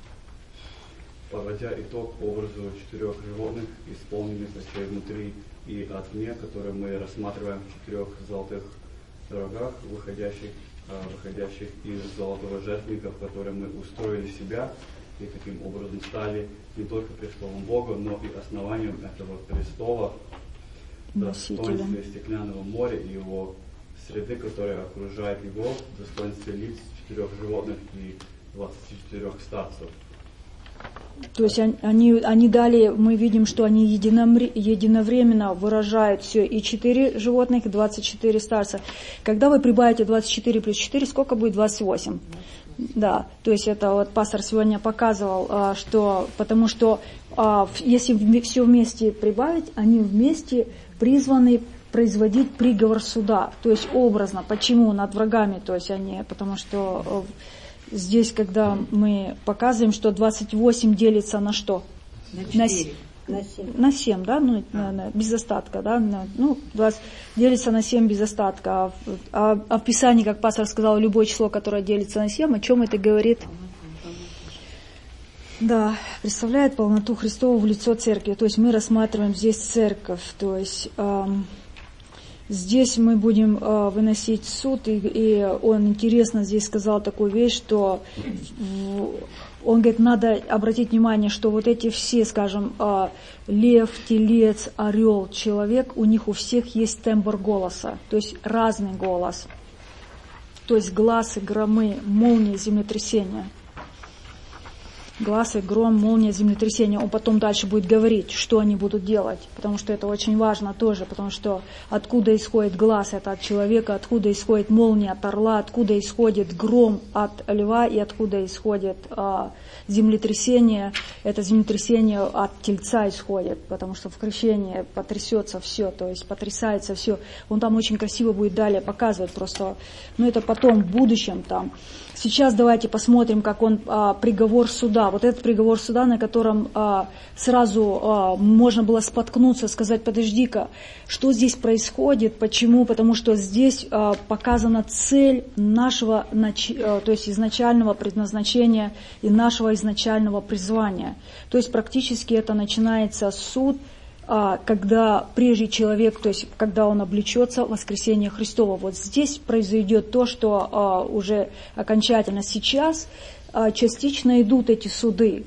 Подводя итог образу четырех животных, исполненных ночей внутри и окне, которые мы рассматриваем в четырех золотых рогах, выходящих, выходящих из золотого жертвенника, в котором мы устроили себя и таким образом стали не только престолом Бога, но и основанием этого престола, достоинстве стеклянного моря и его среды, которая окружает его, достоинстве лиц четырех животных и двадцати четырех старцев. То есть они, они дали, мы видим, что они единовременно выражают все, и четыре животных, и двадцать четыре старца. Когда вы прибавите двадцать четыре плюс четыре, сколько будет? двадцать восемь. Да, то есть это вот пастор сегодня показывал, что, потому что если все вместе прибавить, они вместе призваны производить приговор суда, то есть образно. Почему? Над врагами, то есть они, потому что... Здесь, когда мы показываем, что двадцать восемь делится на что? На четыре. На семь. На семь, да? Ну, на, на, без остатка, да? На, ну, двадцать делится на семь без остатка. А, а, а в Писании, как пастор сказал, любое число, которое делится на семь, о чем это говорит? Да, представляет полноту Христову в лицо церкви. То есть мы рассматриваем здесь церковь, то есть... Эм, Здесь мы будем э, выносить суд, и, и он интересно здесь сказал такую вещь, что в, он говорит, надо обратить внимание, что вот эти все, скажем, э, лев, телец, орел, человек, у них у всех есть тембр голоса, то есть разный голос, то есть глазы, громы, молнии, землетрясения. Глаз и гром, молния, землетрясение. Он потом дальше будет говорить, что они будут делать, потому что это очень важно тоже, потому что откуда исходит глаз, это от человека, откуда исходит молния, от орла, откуда исходит гром, от льва, и откуда исходит а, землетрясение, это землетрясение от тельца исходит, потому что в крещении потрясется все, то есть потрясается все. Он там очень красиво будет далее показывать просто, но это потом, в будущем там. Сейчас давайте посмотрим, как он а, приговор суда. Вот этот приговор суда, на котором а, сразу а, можно было споткнуться, сказать, подожди-ка, что здесь происходит, почему? Потому что здесь а, показана цель нашего, нач... а, то есть изначального предназначения и нашего изначального призвания. То есть практически это начинается суд, когда прежде человек, то есть когда он облечется в воскресение Христово. Вот здесь произойдет то, что а, уже окончательно сейчас а, частично идут эти суды.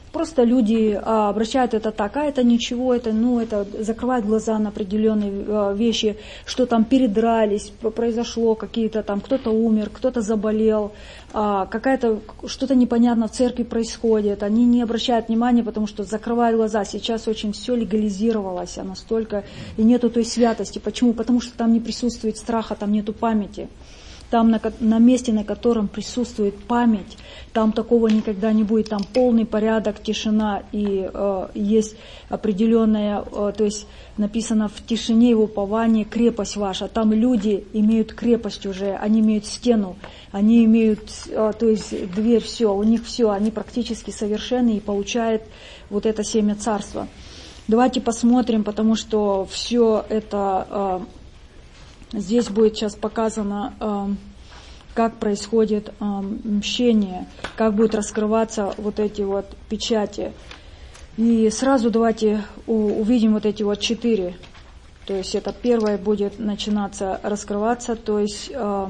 Просто люди а, обращают это так, а это ничего, это, ну, это закрывают глаза на определенные а, вещи, что там передрались, произошло какие-то там, кто-то умер, кто-то заболел, а, какая-то, что-то непонятно в церкви происходит. Они не обращают внимания, потому что закрывают глаза. Сейчас очень все легализировалось, а настолько, и нету той святости. Почему? Потому что там не присутствует страха, там нету памяти. Там на, на месте, на котором присутствует память, там такого никогда не будет, там полный порядок, тишина, и э, есть определенная, э, то есть написано в тишине и в уповании крепость ваша. Там люди имеют крепость уже, они имеют стену, они имеют, э, то есть дверь, все, у них все, они практически совершенны и получают вот это семя царства. Давайте посмотрим, потому что все это... Э, Здесь будет сейчас показано, э, как происходит э, мщение, как будут раскрываться вот эти вот печати. И сразу давайте у, увидим вот эти вот четыре. То есть это первое будет начинаться раскрываться, то есть э,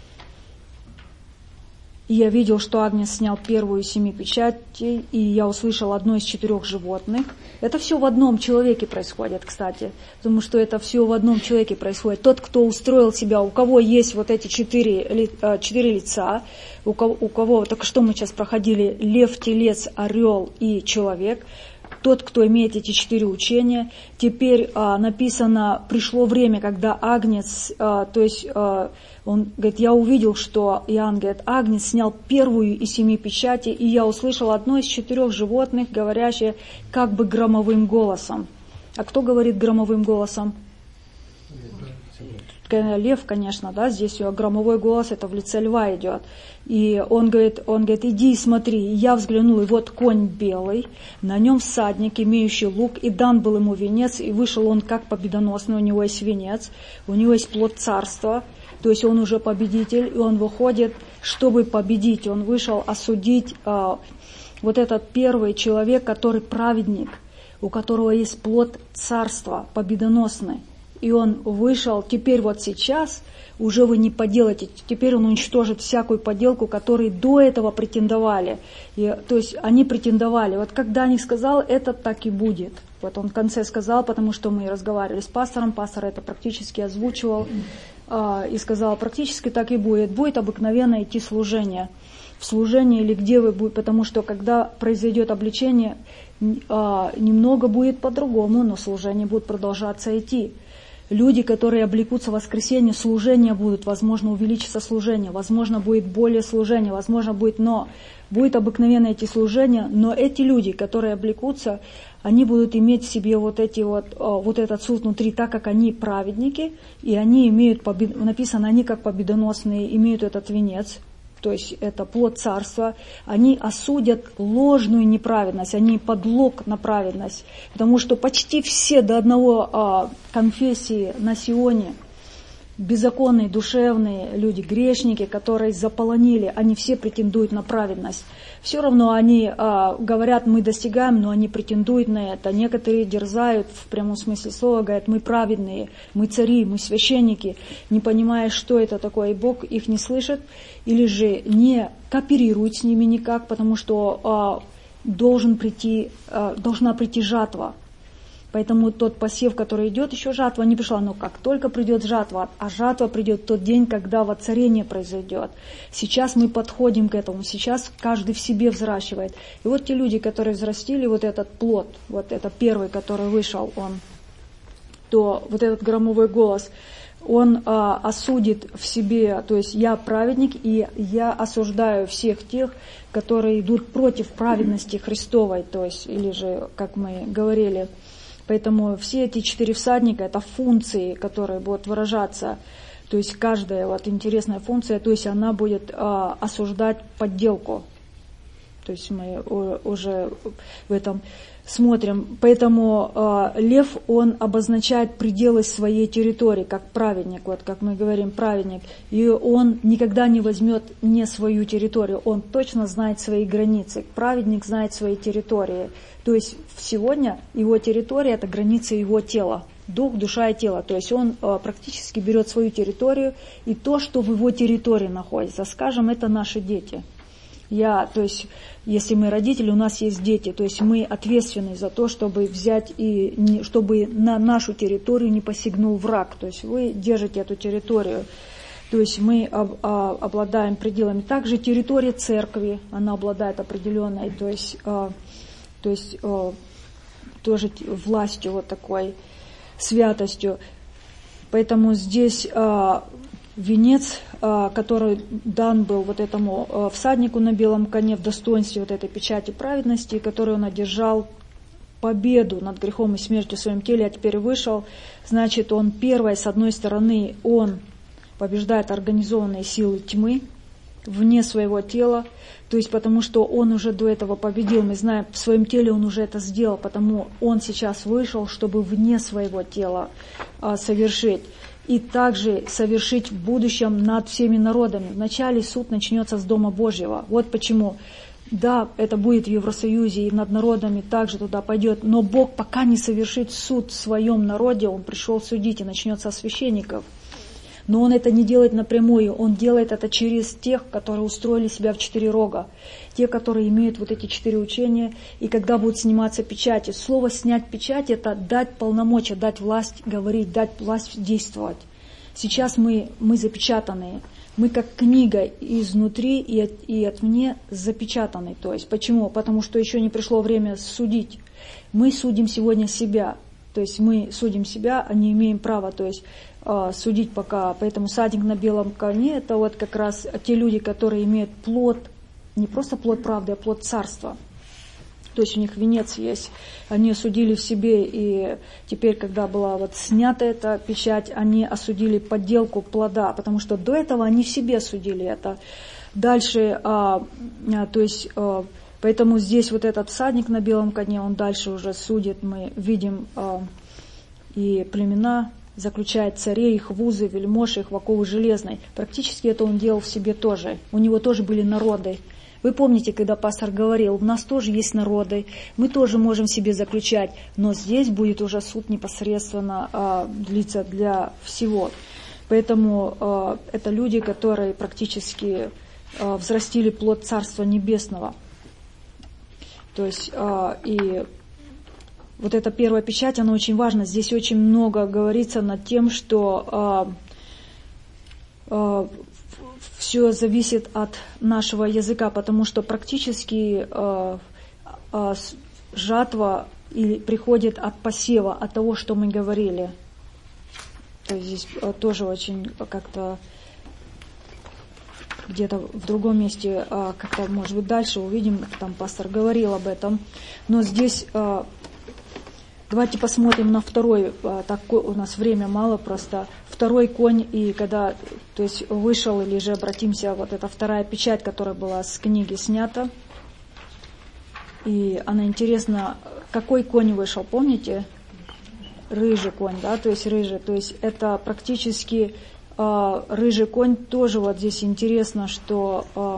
и я видел, что Агнец снял первую из семи печатей, и я услышал одно из четырех животных. Это все в одном человеке происходит, кстати, потому что это все в одном человеке происходит. Тот, кто устроил себя, у кого есть вот эти четыре, четыре лица, у кого, у кого, только что мы сейчас проходили, лев, телец, орел и человек, тот, кто имеет эти четыре учения. Теперь а, написано, пришло время, когда Агнец, а, то есть а, он говорит, я увидел, что Иоанн говорит, Агнец снял первую из семи печатей, и я услышал одно из четырех животных, говорящее как бы громовым голосом. А кто говорит громовым голосом? Лев, конечно, да, здесь громовой голос, это в лице льва идет. И он говорит, он говорит, иди и смотри. И я взглянул, и вот конь белый, на нем всадник, имеющий лук, и дан был ему венец, и вышел он как победоносный, у него есть венец, у него есть плод царства, то есть он уже победитель, и он выходит, чтобы победить. Он вышел осудить а, вот этот первый человек, который праведник, у которого есть плод царства, победоносный. И он вышел, теперь вот сейчас уже вы не поделаете, теперь он уничтожит всякую поделку, которые до этого претендовали. И, то есть они претендовали. Вот когда Даник сказал, это так и будет. Вот он в конце сказал, потому что мы разговаривали с пастором, пастор это практически озвучивал, э, и сказал, практически так и будет. Будет обыкновенно идти служение. В служении или где вы будете, потому что когда произойдет обличение, э, немного будет по-другому, но служение будет продолжаться идти. Люди, которые облекутся в воскресенье, служения будут, возможно, увеличится служение, возможно, будет более служения, возможно, будет, но будет обыкновенно эти служения, но эти люди, которые облекутся, они будут иметь в себе вот, эти вот, вот этот суд внутри, так как они праведники, и они имеют, побед... написано, они как победоносные, имеют этот венец, то есть это плод царства, они осудят ложную неправедность, они подлог на праведность, потому что почти все до одного а, конфессии на Сионе, беззаконные, душевные люди, грешники, которые заполонили, они все претендуют на праведность. Все равно они а, говорят, мы достигаем, но они претендуют на это. Некоторые дерзают, в прямом смысле слова, говорят, мы праведные, мы цари, мы священники, не понимая, что это такое, и Бог их не слышит, или же не кооперирует с ними никак, потому что а, должен прийти, а, должна прийти жатва. Поэтому тот посев, который идет, еще жатва не пришла. Но как только придет жатва, а жатва придет в тот день, когда воцарение произойдет. Сейчас мы подходим к этому, сейчас каждый в себе взращивает. И вот те люди, которые взрастили вот этот плод, вот это первый, который вышел, он, то вот этот громовой голос, он а, осудит в себе, то есть я праведник, и я осуждаю всех тех, которые идут против праведности Христовой, то есть, или же, как мы говорили, поэтому все эти четыре всадника, это функции, которые будут выражаться, то есть каждая вот интересная функция, то есть она будет а, осуждать подделку. То есть мы уже в этом смотрим. Поэтому э, лев, он обозначает пределы своей территории, как праведник, вот как мы говорим, праведник. И он никогда не возьмет не свою территорию, он точно знает свои границы. Праведник знает свои территории. То есть сегодня его территория – это границы его тела. Дух, душа и тело. То есть он э, практически берет свою территорию и то, что в его территории находится. Скажем, это наши дети. Я, то есть, если мы родители, у нас есть дети, то есть мы ответственны за то, чтобы взять и не, чтобы на нашу территорию не посягнул враг. То есть вы держите эту территорию. То есть мы об, а, обладаем пределами. Также территория церкви, она обладает определенной, то есть, а, то есть а, тоже властью вот такой, святостью. Поэтому здесь а, венец, а, который дан был вот этому а, всаднику на белом коне в достоинстве вот этой печати праведности, который он одержал победу над грехом и смертью в своем теле, а теперь вышел, значит, он первый, с одной стороны, он побеждает организованные силы тьмы вне своего тела, то есть потому что он уже до этого победил, мы знаем, в своем теле он уже это сделал, потому он сейчас вышел, чтобы вне своего тела а, совершить. И также совершить в будущем над всеми народами. Вначале суд начнется с Дома Божьего. Вот почему. Да, это будет в Евросоюзе и над народами также туда пойдет, но Бог пока не совершит суд в своем народе, Он пришел судить, и начнется с священников. Но Он это не делает напрямую, Он делает это через тех, которые устроили себя в четыре рога. Те, которые имеют вот эти четыре учения, и когда будут сниматься печати. Слово «снять печать» — это дать полномочия, дать власть говорить, дать власть действовать. Сейчас мы, мы запечатанные, мы как книга изнутри и, от, и отвне запечатаны. То есть почему? Потому что еще не пришло время судить. Мы судим сегодня себя. То есть мы судим себя, а не имеем права, то есть э, судить пока. Поэтому всадник на белом коне — это вот как раз те люди, которые имеют плод, не просто плод правды, а плод царства. То есть у них венец есть. Они осудили в себе, и теперь, когда была вот снята эта печать, они осудили подделку плода, потому что до этого они в себе осудили это. Дальше, а, а, то есть... А, Поэтому здесь вот этот всадник на белом коне, он дальше уже судит, мы видим э, и племена, заключает царей, их вузы, вельмож, их оковы железной. Практически это он делал в себе тоже. У него тоже были народы. Вы помните, когда пастор говорил, у нас тоже есть народы, мы тоже можем в себе заключать, но здесь будет уже суд непосредственно э, длиться для всего. Поэтому э, это люди, которые практически э, взрастили плод Царства Небесного. То есть, э, и вот эта первая печать, она очень важна. Здесь очень много говорится над тем, что э, э, все зависит от нашего языка, потому что практически э, э, жатва или приходит от посева, от того, что мы говорили. То есть здесь э, тоже очень как-то где-то в другом месте, э, как-то, может быть, дальше увидим, там пастор говорил об этом. Но здесь э, давайте посмотрим на второй, э, так, у нас время мало просто, второй конь, и когда, то есть вышел, или же обратимся, вот эта вторая печать, которая была с книги снята. И она интересна, какой конь вышел, помните? Рыжий конь, да, то есть рыжий, то есть это практически э, рыжий конь, тоже вот здесь интересно, что э,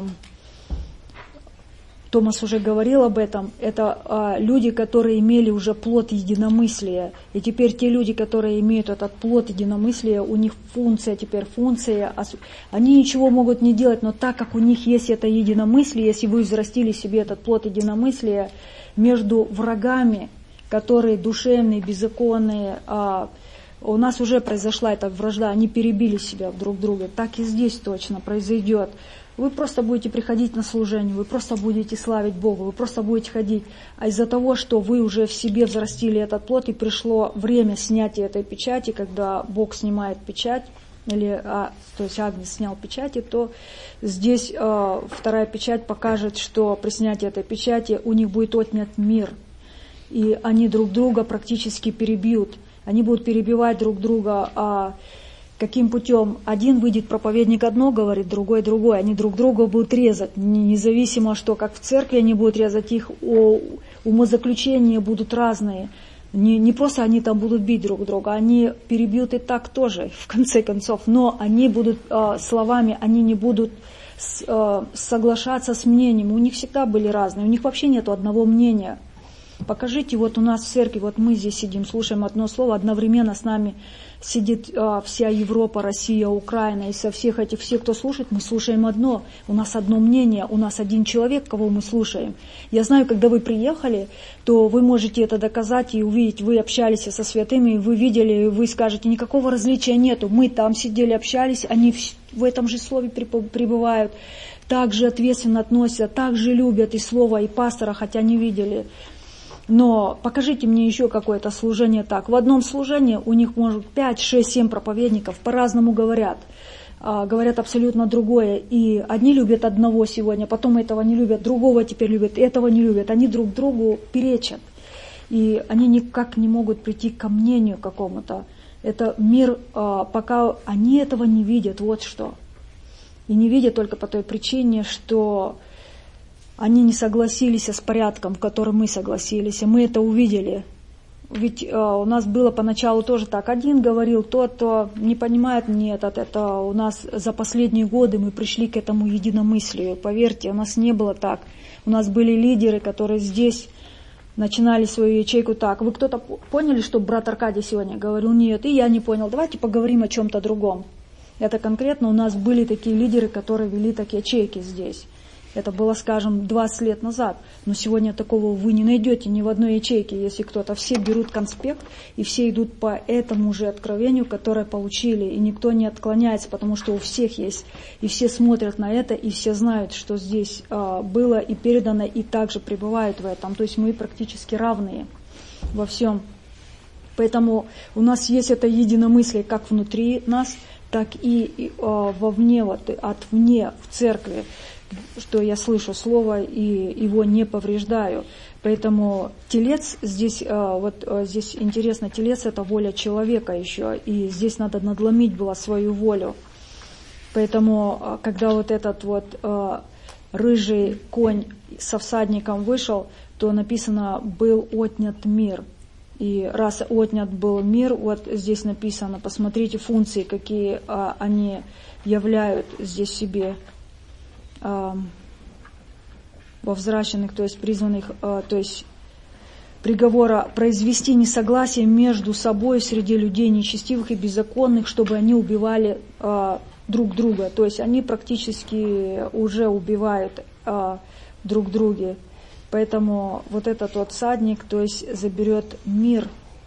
Томас уже говорил об этом, это э, люди, которые имели уже плод единомыслия, и теперь те люди, которые имеют этот плод единомыслия, у них функция, теперь функция, они ничего могут не делать, но так как у них есть это единомыслие, если вы взрастили себе этот плод единомыслия между врагами, которые душевные, беззаконные, а у нас уже произошла эта вражда, они перебили себя друг друга, так и здесь точно произойдет. Вы просто будете приходить на служение, вы просто будете славить Бога, вы просто будете ходить. А из-за того, что вы уже в себе взрастили этот плод, и пришло время снятия этой печати, когда Бог снимает печать, или, а, то есть Агнец снял печати, то здесь а, вторая печать покажет, что при снятии этой печати у них будет отнят мир. И они друг друга практически перебьют. Они будут перебивать друг друга. А каким путем? Один выйдет проповедник одно говорит, другой другое. Они друг друга будут резать. Независимо, что как в церкви они будут резать, их умозаключения будут разные. Не, не просто они там будут бить друг друга, они перебьют и так тоже, в конце концов. Но они будут э, словами, они не будут с, э, соглашаться с мнением. У них всегда были разные. У них вообще нет одного мнения. Покажите, вот у нас в церкви, вот мы здесь сидим, слушаем одно слово, одновременно с нами сидит а, вся Европа, Россия, Украина, и со всех этих, все, кто слушает, мы слушаем одно, у нас одно мнение, у нас один человек, кого мы слушаем. Я знаю, когда вы приехали, то вы можете это доказать и увидеть, вы общались со святыми, вы видели, вы скажете, никакого различия нету, мы там сидели, общались, они в, в этом же слове пребывают, так же ответственно относятся, так же любят и слово, и пастора, хотя не видели. Но покажите мне еще какое-то служение так. В одном служении у них может пять, шесть, семь проповедников, по-разному говорят. А, говорят абсолютно другое. И одни любят одного сегодня, потом этого не любят, другого теперь любят, этого не любят. Они друг другу перечат. И они никак не могут прийти ко мнению какому-то. Это мир, а, пока они этого не видят, вот что. И не видят только по той причине, что они не согласились с порядком, в котором мы согласились, и мы это увидели. Ведь э, у нас было поначалу тоже так. Один говорил, тот, кто не понимает, нет, это у нас за последние годы мы пришли к этому единомыслию. Поверьте, у нас не было так. У нас были лидеры, которые здесь начинали свою ячейку так. Вы кто-то поняли, что брат Аркадий сегодня говорил? Нет, и я не понял. Давайте поговорим о чем-то другом. Это конкретно у нас были такие лидеры, которые вели так ячейки здесь. Это было, скажем, двадцать лет назад. Но сегодня такого вы не найдете ни в одной ячейке, если кто-то. Все берут конспект, и все идут по этому же откровению, которое получили. И никто не отклоняется, потому что у всех есть. И все смотрят на это, и все знают, что здесь а, было и передано, и также пребывают в этом. То есть мы практически равные во всем. Поэтому у нас есть это единомыслие как внутри нас, так и, и а, вовне, вот, отвне, в церкви. Что я слышу слово и его не повреждаю. Поэтому телец здесь, вот здесь интересно, телец это воля человека еще, и здесь надо надломить было свою волю. Поэтому, когда вот этот вот рыжий конь со всадником вышел, то написано «был отнят мир». И раз отнят был мир, вот здесь написано, посмотрите функции, какие они являют здесь себе. Во взращенных, то есть призванных, то есть приговора произвести несогласие между собой среди людей нечестивых и беззаконных, чтобы они убивали друг друга. То есть они практически уже убивают друг друга. Поэтому вот этот вот всадник, то есть заберет мир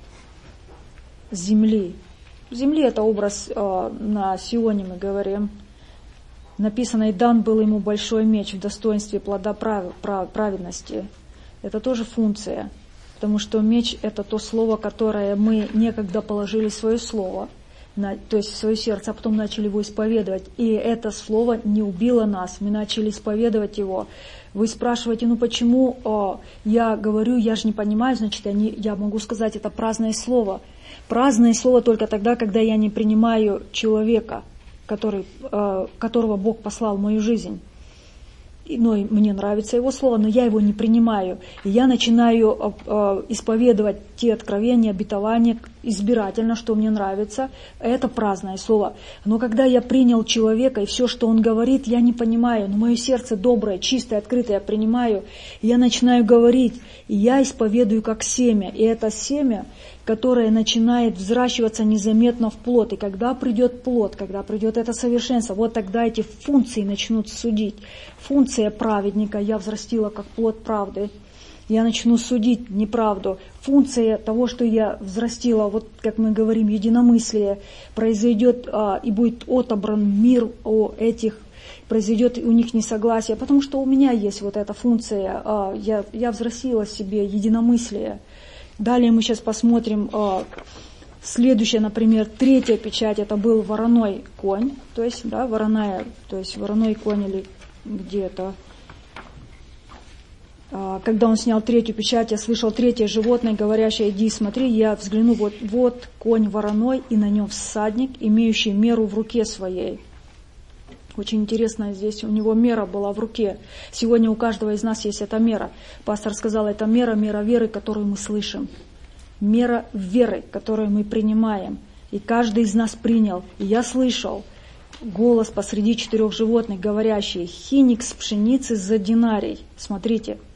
с земли. Земли это образ на Сионе, мы говорим. Написано, и дан был ему большой меч в достоинстве плода прав, прав, праведности. Это тоже функция, потому что меч это то слово, которое мы некогда положили свое слово, на, то есть в свое сердце, а потом начали его исповедовать. И это слово не убило нас, мы начали исповедовать его. Вы спрашиваете, ну почему о, я говорю, я же не понимаю, значит, я, не, я могу сказать, это праздное слово. Праздное слово только тогда, когда я не принимаю человека, который, которого Бог послал в мою жизнь. Но мне нравится Его Слово, но я его не принимаю. И я начинаю исповедовать те откровения, обетования избирательно, что мне нравится. Это праздное Слово. Но когда я принял человека, и все, что он говорит, я не понимаю, но мое сердце доброе, чистое, открытое, я принимаю, и я начинаю говорить, и я исповедую как семя. И это семя, которое начинает взращиваться незаметно в плод. И когда придет плод, когда придет это совершенство, вот тогда эти функции начнут судить. Функция праведника я взрастила как плод правды. Я начну судить неправду. Функция того, что я взрастила, вот как мы говорим, единомыслие, произойдет а, и будет отобран мир у этих, произойдет у них несогласие, потому что у меня есть вот эта функция, а, я, я взрастила себе единомыслие. Далее мы сейчас посмотрим а, следующее, например, третья печать, это был вороной конь, то есть, да, вороная, то есть вороной конь или где-то. Когда он снял третью печать, я слышал третье животное, говорящее, иди смотри, я взгляну, вот, вот конь вороной, и на нем всадник, имеющий меру в руке своей. Очень интересно, здесь у него мера была в руке. Сегодня у каждого из нас есть эта мера. Пастор сказал, это мера, мера веры, которую мы слышим. Мера веры, которую мы принимаем. И каждый из нас принял. И я слышал голос посреди четырех животных, говорящий, хиникс пшеницы за динарий. Смотрите.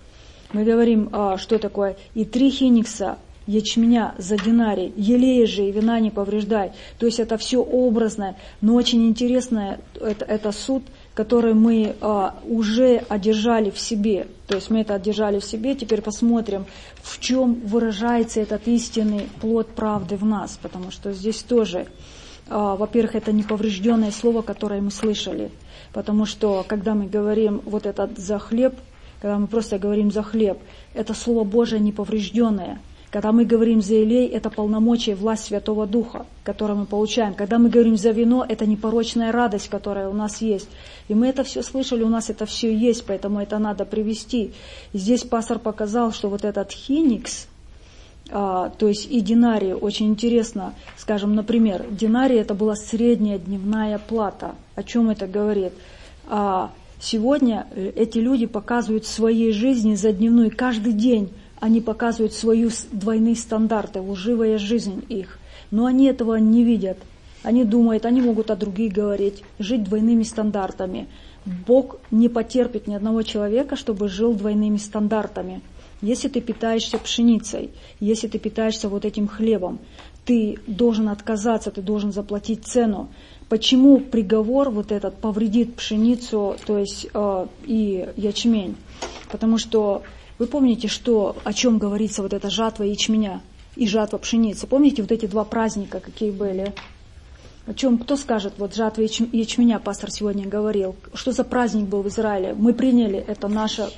Мы говорим, а, что такое и три хиникса ячменя за динарий, елея же и вина не повреждай. То есть это все образное, но очень интересное, это, это суд, который мы а, уже одержали в себе. То есть мы это одержали в себе, теперь посмотрим, в чем выражается этот истинный плод правды в нас. Потому что здесь тоже, а, во-первых, это неповрежденное слово, которое мы слышали. Потому что, когда мы говорим вот этот за хлеб, когда мы просто говорим за хлеб, это Слово Божие неповрежденное. Когда мы говорим за елей, это полномочия, власть Святого Духа, которую мы получаем. Когда мы говорим за вино, это непорочная радость, которая у нас есть. И мы это все слышали, у нас это все есть, поэтому это надо привести. И здесь пастор показал, что вот этот хиникс, а, то есть и динарий, очень интересно, скажем, например, динарий это была средняя дневная плата. О чем это говорит? А, сегодня эти люди показывают в своей жизни за дневную, каждый день они показывают свои двойные стандарты, лживая жизнь их. Но они этого не видят. Они думают, они могут о других говорить, жить двойными стандартами. Бог не потерпит ни одного человека, чтобы жил двойными стандартами. Если ты питаешься пшеницей, если ты питаешься вот этим хлебом, ты должен отказаться, ты должен заплатить цену. Почему приговор вот этот повредит пшеницу, то есть э, и ячмень? Потому что вы помните, что, о чем говорится вот эта жатва ячменя и жатва пшеницы? Помните вот эти два праздника, какие были? О чем, кто скажет, вот жатва ячменя, пастор сегодня говорил. Что за праздник был в Израиле? Мы приняли, это наша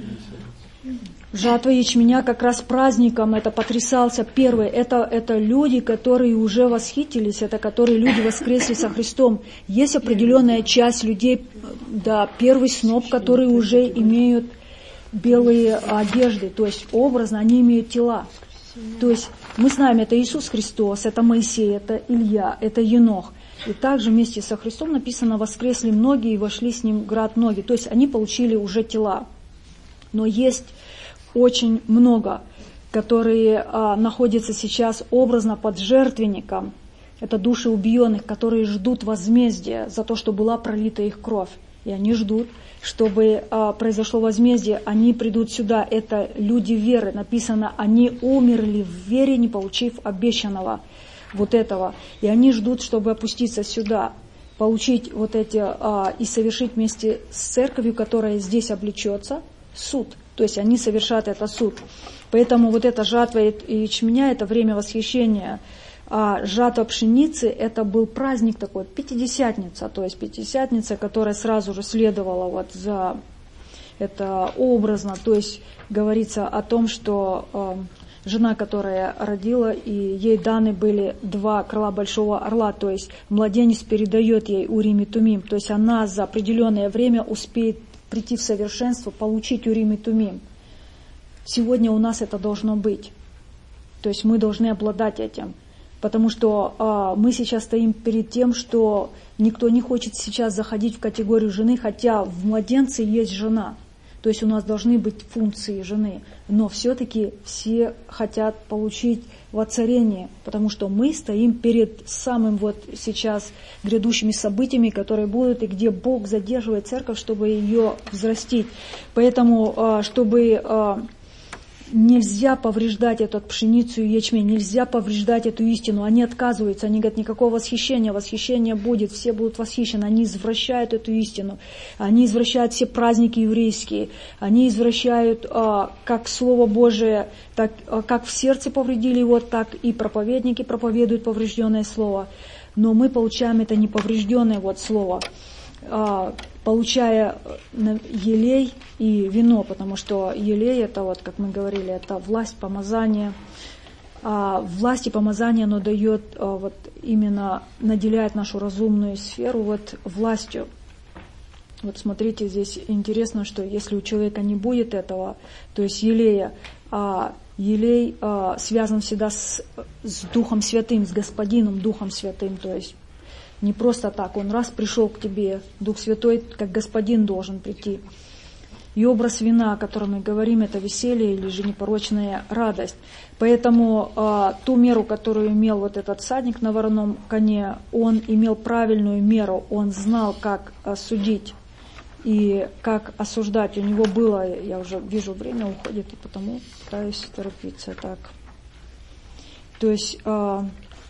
жатва ячменя как раз праздником, это потрясался первый. Это, это люди, которые уже восхитились, это которые люди воскресли со Христом. Есть определенная часть людей, да, первый сноп, которые уже имеют белые одежды, то есть образно они имеют тела. То есть мы знаем, это Иисус Христос, это Моисей, это Илья, это Енох. И также вместе со Христом написано, воскресли многие и вошли с ним в град многие. То есть они получили уже тела. Но есть очень много, которые а, находятся сейчас образно под жертвенником. Это души убиенных, которые ждут возмездия за то, что была пролита их кровь. И они ждут, чтобы а, произошло возмездие, они придут сюда. Это люди веры. Написано, они умерли в вере, не получив обещанного вот этого. И они ждут, чтобы опуститься сюда, получить вот эти а, и совершить вместе с церковью, которая здесь облечется, суд. То есть они совершат это суд. Поэтому вот эта жатва ячменя, это время восхищения. А жатва пшеницы, это был праздник такой, Пятидесятница, то есть Пятидесятница, которая сразу же следовала вот за это образно, то есть говорится о том, что э, жена, которая родила, и ей даны были два крыла большого орла, то есть младенец передает ей Урим и Тумим, то есть она за определенное время успеет прийти в совершенство, получить Урим и Тумим. Сегодня у нас это должно быть, то есть мы должны обладать этим. Потому что а, мы сейчас стоим перед тем, что никто не хочет сейчас заходить в категорию жены, хотя в младенце есть жена. То есть у нас должны быть функции жены. Но все-таки все хотят получить воцарение, потому что мы стоим перед самым вот сейчас грядущими событиями, которые будут, и где Бог задерживает церковь, чтобы ее взрастить. Поэтому, а, чтобы... А, нельзя повреждать эту пшеницу и ячмень, нельзя повреждать эту истину. Они отказываются, они говорят, никакого восхищения, восхищение будет, все будут восхищены. Они извращают эту истину, они извращают все праздники еврейские, они извращают а, как Слово Божие, так, а, как в сердце повредили его, так и проповедники проповедуют поврежденное Слово. Но мы получаем это неповрежденное вот Слово, а, получая елей и вино, потому что елей, это вот, как мы говорили, это власть, помазание. А власть и помазание, оно дает, а, вот именно наделяет нашу разумную сферу вот властью. Вот смотрите, здесь интересно, что если у человека не будет этого, то есть елея, а елей а, связан всегда с, с Духом Святым, с Господином Духом Святым, то есть не просто так, он раз пришел к тебе, Дух Святой, как Господин должен прийти. И образ вина, о котором мы говорим, это веселье или же непорочная радость. Поэтому э, ту меру, которую имел вот этот всадник на вороном коне, он имел правильную меру, он знал, как э, судить. и как осуждать. У него было, я уже вижу, время уходит, и потому пытаюсь торопиться. Так. То есть э,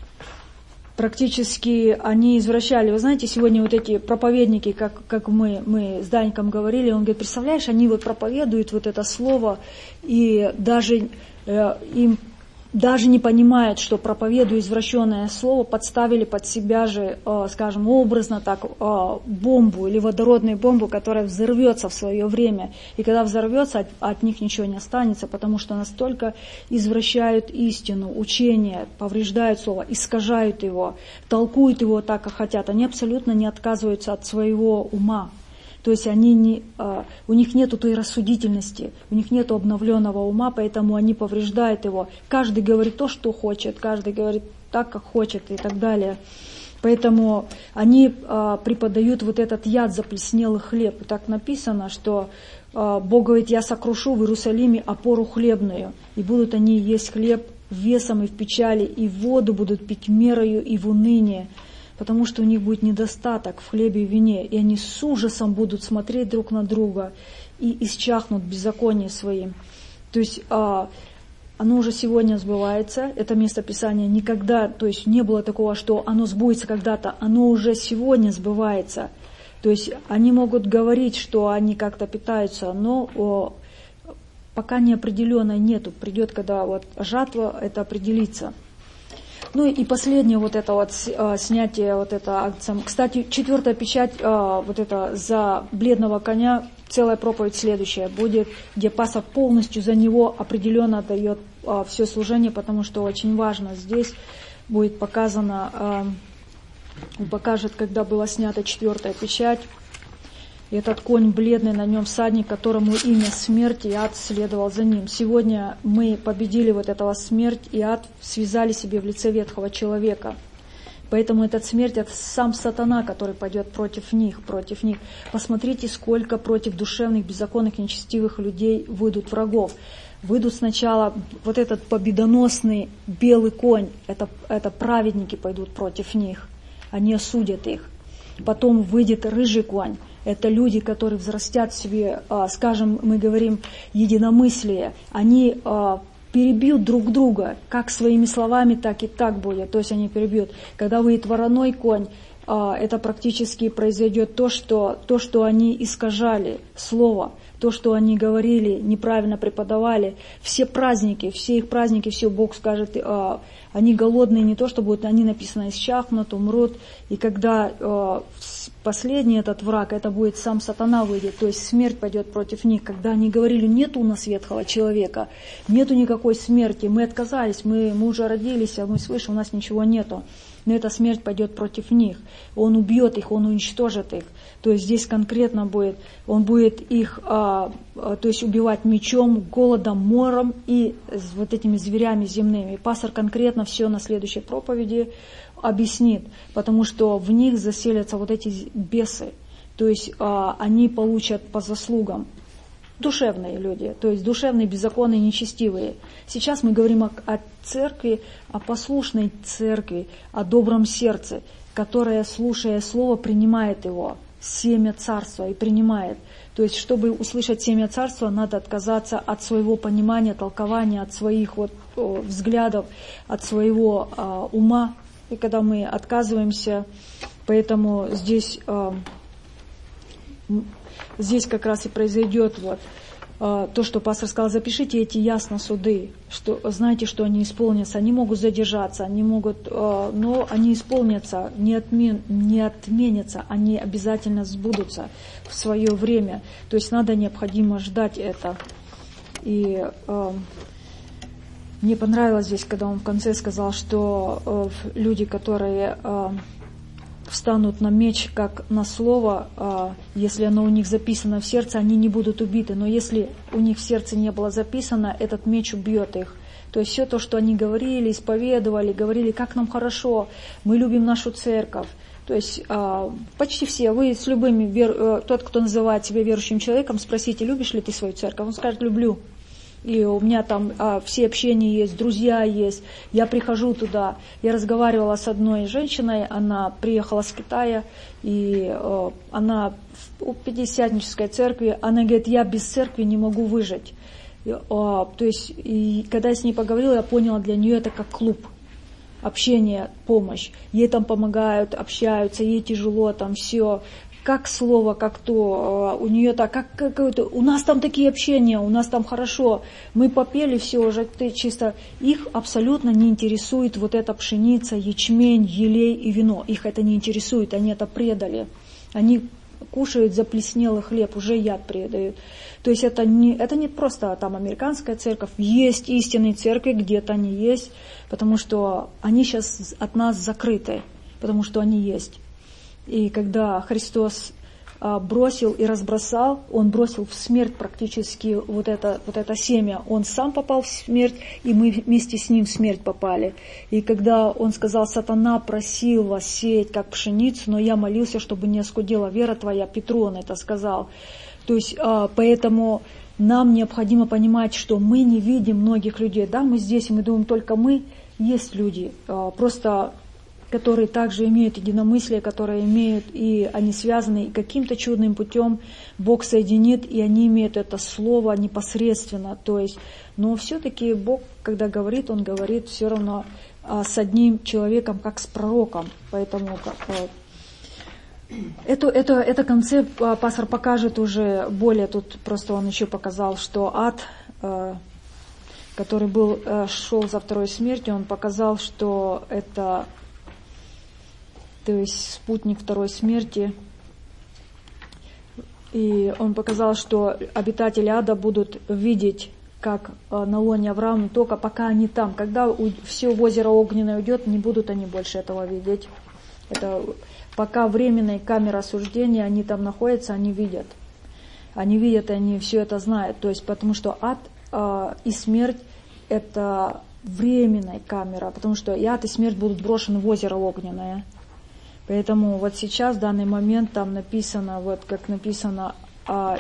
практически они извращали. Вы знаете, сегодня вот эти проповедники, как, как мы, мы с Даньком говорили, он говорит, представляешь, они вот проповедуют вот это слово, и даже э, им даже не понимают, что проповедуя извращенное слово, подставили под себя же, э, скажем, образно так, э, бомбу или водородную бомбу, которая взорвется в свое время. И когда взорвется, от, от них ничего не останется, потому что настолько извращают истину, учение, повреждают слово, искажают его, толкуют его так, как хотят. Они абсолютно не отказываются от своего ума. То есть они не, uh, у них нет той рассудительности, у них нет обновленного ума, поэтому они повреждают его. Каждый говорит то, что хочет, каждый говорит так, как хочет и так далее. Поэтому они uh, преподают вот этот яд, заплеснелый хлеб. И так написано, что uh, Бог говорит, я сокрушу в Иерусалиме опору хлебную, и будут они есть хлеб весом и в печали, и воду будут пить мерою и в унынии. Потому что у них будет недостаток в хлебе и вине, и они с ужасом будут смотреть друг на друга и исчахнут в беззаконии своим. То есть а, оно уже сегодня сбывается, это местописание никогда, то есть не было такого, что оно сбудется когда-то, оно уже сегодня сбывается. То есть они могут говорить, что они как-то питаются, но о, пока неопределенной нету, придет, когда вот жатва, это определится. Ну и последнее вот это вот снятие вот это акциям. Кстати, четвертая печать, вот это за бледного коня, целая проповедь следующая будет, где пастор полностью за него определенно дает все служение, потому что очень важно здесь будет показано, он покажет, когда была снята четвертая печать. И этот конь бледный, на нем всадник, которому имя смерть, и ад следовал за ним. Сегодня мы победили вот этого смерть, и ад связали себе в лице ветхого человека. Поэтому этот смерть, это сам сатана, который пойдет против них, против них. Посмотрите, сколько против душевных, беззаконных, нечестивых людей выйдут врагов. Выйдут сначала вот этот победоносный белый конь, это, это праведники пойдут против них, они осудят их. Потом выйдет рыжий конь. Это люди, которые взрастят в себе, скажем, мы говорим, единомыслие. Они перебьют друг друга, как своими словами, так и так будет. То есть они перебьют. Когда выйдет вороной конь, это практически произойдет то, что, то, что они искажали слово, то, что они говорили, неправильно преподавали. Все праздники, все их праздники, все Бог скажет, они голодные не то, что будут, они написано, исчахнут, умрут. И когда последний этот враг, это будет сам сатана выйдет, то есть смерть пойдет против них. Когда они говорили, нету у нас ветхого человека, нету никакой смерти, мы отказались, мы, мы уже родились, а мы свыше, у нас ничего нету. Но эта смерть пойдет против них. Он убьет их, он уничтожит их. То есть здесь конкретно будет, он будет их, а, а, то есть убивать мечом, голодом, мором и вот этими зверями земными. И пастор конкретно все на следующей проповеди объяснит, потому что в них заселятся вот эти бесы. То есть а, они получат по заслугам. Душевные люди, то есть душевные, беззаконные, нечестивые. Сейчас мы говорим о, о церкви, о послушной церкви, о добром сердце, которое, слушая слово, принимает его, семя царства, и принимает. То есть, чтобы услышать семя царства, надо отказаться от своего понимания, толкования, от своих вот, о, взглядов, от своего о, ума. И когда мы отказываемся, поэтому здесь... О, Здесь как раз и произойдет вот, э, то, что пастор сказал, запишите эти ясно суды, что знаете, что они исполнятся, они могут задержаться, они могут, э, но они исполнятся, не, отмен, не отменятся, они обязательно сбудутся в свое время. То есть надо необходимо ждать это. И э, мне понравилось здесь, когда он в конце сказал, что э, люди, которые... Э, встанут на меч, как на слово, если оно у них записано в сердце, они не будут убиты. Но если у них в сердце не было записано, этот меч убьет их. То есть все то, что они говорили, исповедовали, говорили, как нам хорошо, мы любим нашу церковь. То есть почти все, вы с любыми, тот, кто называет себя верующим человеком, спросите, любишь ли ты свою церковь? Он скажет, люблю. и у меня там а, все общения есть, друзья есть, я прихожу туда. Я разговаривала с одной женщиной, она приехала с Китая, и а, она в Пятидесятнической церкви, она говорит, я без церкви не могу выжить. И, а, то есть, и когда я с ней поговорила, я поняла, для нее это как клуб. Общение, помощь. Ей там помогают, общаются, ей тяжело, там все. Как слово, как то, у нее так, как, как это, у нас там такие общения, у нас там хорошо, мы попели все уже, ты чисто, их абсолютно не интересует вот эта пшеница, ячмень, елей и вино, их это не интересует, они это предали, они кушают заплеснелый хлеб, уже яд предают. То есть это не, это не просто там американская церковь, есть истинные церкви, где-то они есть, потому что они сейчас от нас закрыты, потому что они есть. И когда Христос а, бросил и разбросал, Он бросил в смерть практически вот это, вот это семя. Он сам попал в смерть, и мы вместе с Ним в смерть попали. И когда Он сказал, сатана просил вас сеять как пшеницу, но я молился, чтобы не оскудела вера твоя, Петру Он это сказал. То есть а, поэтому нам необходимо понимать, что мы не видим многих людей. Да, мы здесь, и мы думаем, только мы. Есть люди, а, просто... которые также имеют единомыслие, которые имеют, и они связаны, и каким-то чудным путем Бог соединит, и они имеют это слово непосредственно. То есть, но все-таки Бог, когда говорит, Он говорит все равно а, с одним человеком, как с пророком. Поэтому как, а, это, это, это концепт а, пастор покажет уже более, тут просто он еще показал, что ад, а, который был, а, шел за второй смертью, он показал, что это... то есть спутник второй смерти. И он показал, что обитатели ада будут видеть, как на лоне Авраама, только пока они там. Когда все в озеро огненное уйдет, не будут они больше этого видеть. Это пока временная камера осуждения, они там находятся, они видят. Они видят, они все это знают. То есть, потому что ад э, и смерть – это временная камера, потому что и ад, и смерть будут брошены в озеро огненное. Поэтому вот сейчас, в данный момент, там написано, вот как написано а,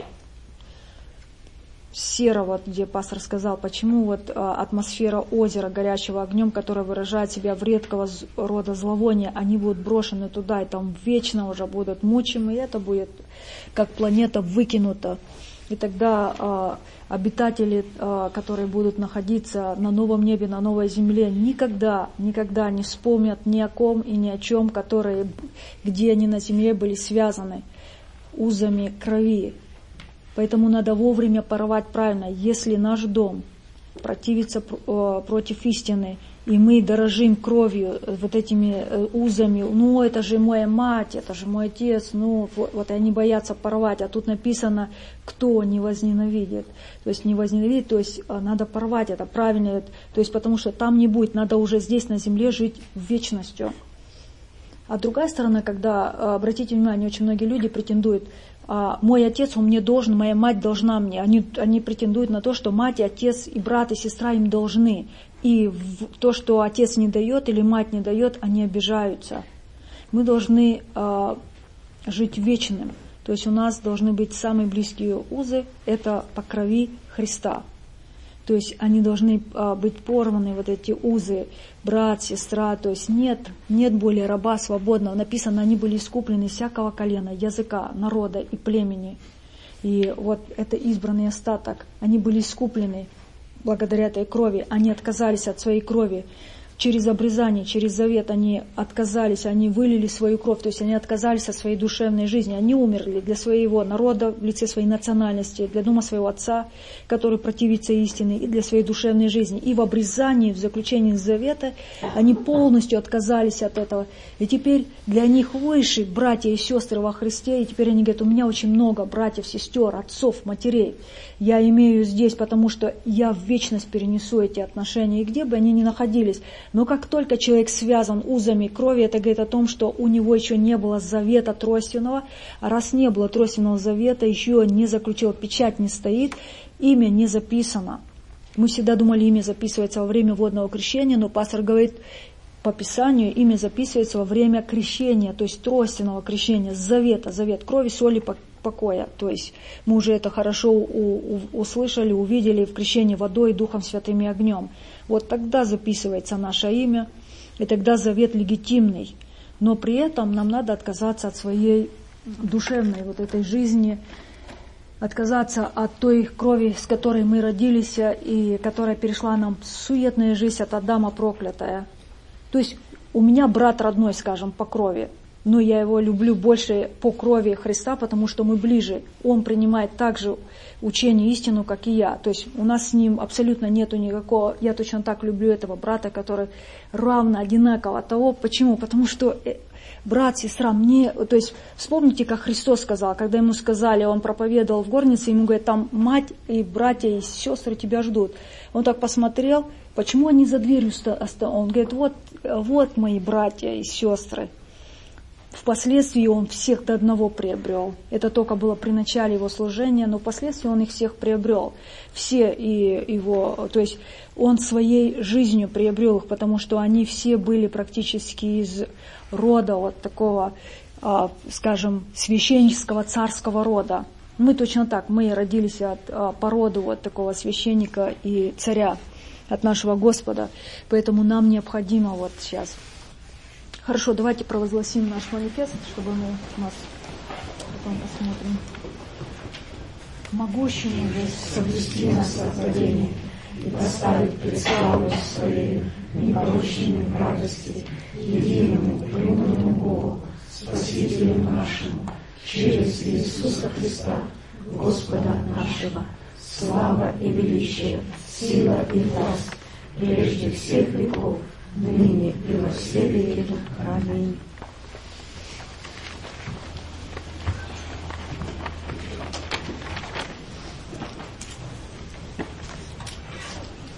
сера, вот где пастор сказал, почему вот а, атмосфера озера, горячего огнем, которая выражает себя в редкого рода зловония, они будут брошены туда, и там вечно уже будут мучимы, и это будет как планета выкинута. И тогда а, обитатели, а, которые будут находиться на новом небе, на новой земле, никогда, никогда не вспомнят ни о ком и ни о чем, которые, где они на земле были связаны узами крови. Поэтому надо вовремя порвать правильно. Если наш дом противится а, против истины, и мы дорожим кровью, вот этими узами, ну это же моя мать, это же мой отец, ну вот, вот они боятся порвать, а тут написано, кто не возненавидит, то есть не возненавидит, то есть надо порвать это правильно, то есть потому что там не будет, надо уже здесь на земле жить вечностью. А другая сторона, когда, обратите внимание, очень многие люди претендуют, мой отец, он мне должен, моя мать должна мне. Они, они претендуют на то, что мать и отец, и брат, и сестра им должны. И то, что отец не дает или мать не дает, они обижаются. Мы должны э, жить вечным. То есть у нас должны быть самые близкие узы, это по крови Христа. То есть они должны а, быть порваны, вот эти узы, брат, сестра. То есть нет, нет более раба свободного. Написано, они были искуплены всякого колена, языка, народа и племени. И вот это избранный остаток. Они были искуплены благодаря этой крови. Они отказались от своей крови. Через обрезание, через завет они отказались, они вылили свою кровь, то есть они отказались от своей душевной жизни, они умерли для своего народа в лице своей национальности, для дома своего отца, который противится истине, и для своей душевной жизни. И в обрезании, в заключении завета они полностью отказались от этого. И теперь для них выше братья и сестры во Христе, и теперь они говорят, у меня очень много братьев, сестер, отцов, матерей. Я имею здесь, потому что я в вечность перенесу эти отношения, и где бы они ни находились. Но как только человек связан узами крови, это говорит о том, что у него еще не было завета тройственного, а раз не было тройственного завета, еще не заключил, печать не стоит, имя не записано. Мы всегда думали, имя записывается во время водного крещения, но пастор говорит, по Писанию имя записывается во время крещения, то есть тройственного крещения, завета, завет крови, соли, покоя. То есть мы уже это хорошо у, у, услышали, увидели в крещении водой, Духом Святым и огнем. Вот тогда записывается наше имя, и тогда завет легитимный. Но при этом нам надо отказаться от своей душевной вот этой жизни, отказаться от той крови, с которой мы родились, и которая перешла нам суетная жизнь от Адама проклятая. То есть у меня брат родной, скажем, по крови, но я его люблю больше по крови Христа, потому что мы ближе. Он принимает также учение, истину, как и я. То есть у нас с ним абсолютно нету никакого... Я точно так люблю этого брата, который равно, одинаково того. Почему? Потому что брат, сестра, мне... То есть вспомните, как Христос сказал, когда ему сказали, он проповедовал в горнице, ему говорят, там мать и братья и сестры тебя ждут. Он так посмотрел, почему они за дверью остались? Он говорит, вот, вот мои братья и сестры. Впоследствии он всех до одного приобрел. Это только было при начале его служения, но впоследствии он их всех приобрел. Все и его, то есть он своей жизнью приобрел их, потому что они все были практически из рода вот такого, скажем, священнического царского рода. Мы точно так, мы родились от породы вот такого священника и царя, от нашего Господа. Поэтому нам необходимо вот сейчас... Хорошо, давайте провозгласим наш манифест, чтобы мы нас потом посмотрим. Могущему же соблюсти нас от падения и поставить пред славою своей непорочными в радости, единому премудрому Богу, Спасителю нашему, через Иисуса Христа, Господа нашего, слава и величие, сила и власть, прежде всех веков, ныне и во все веки. Аминь.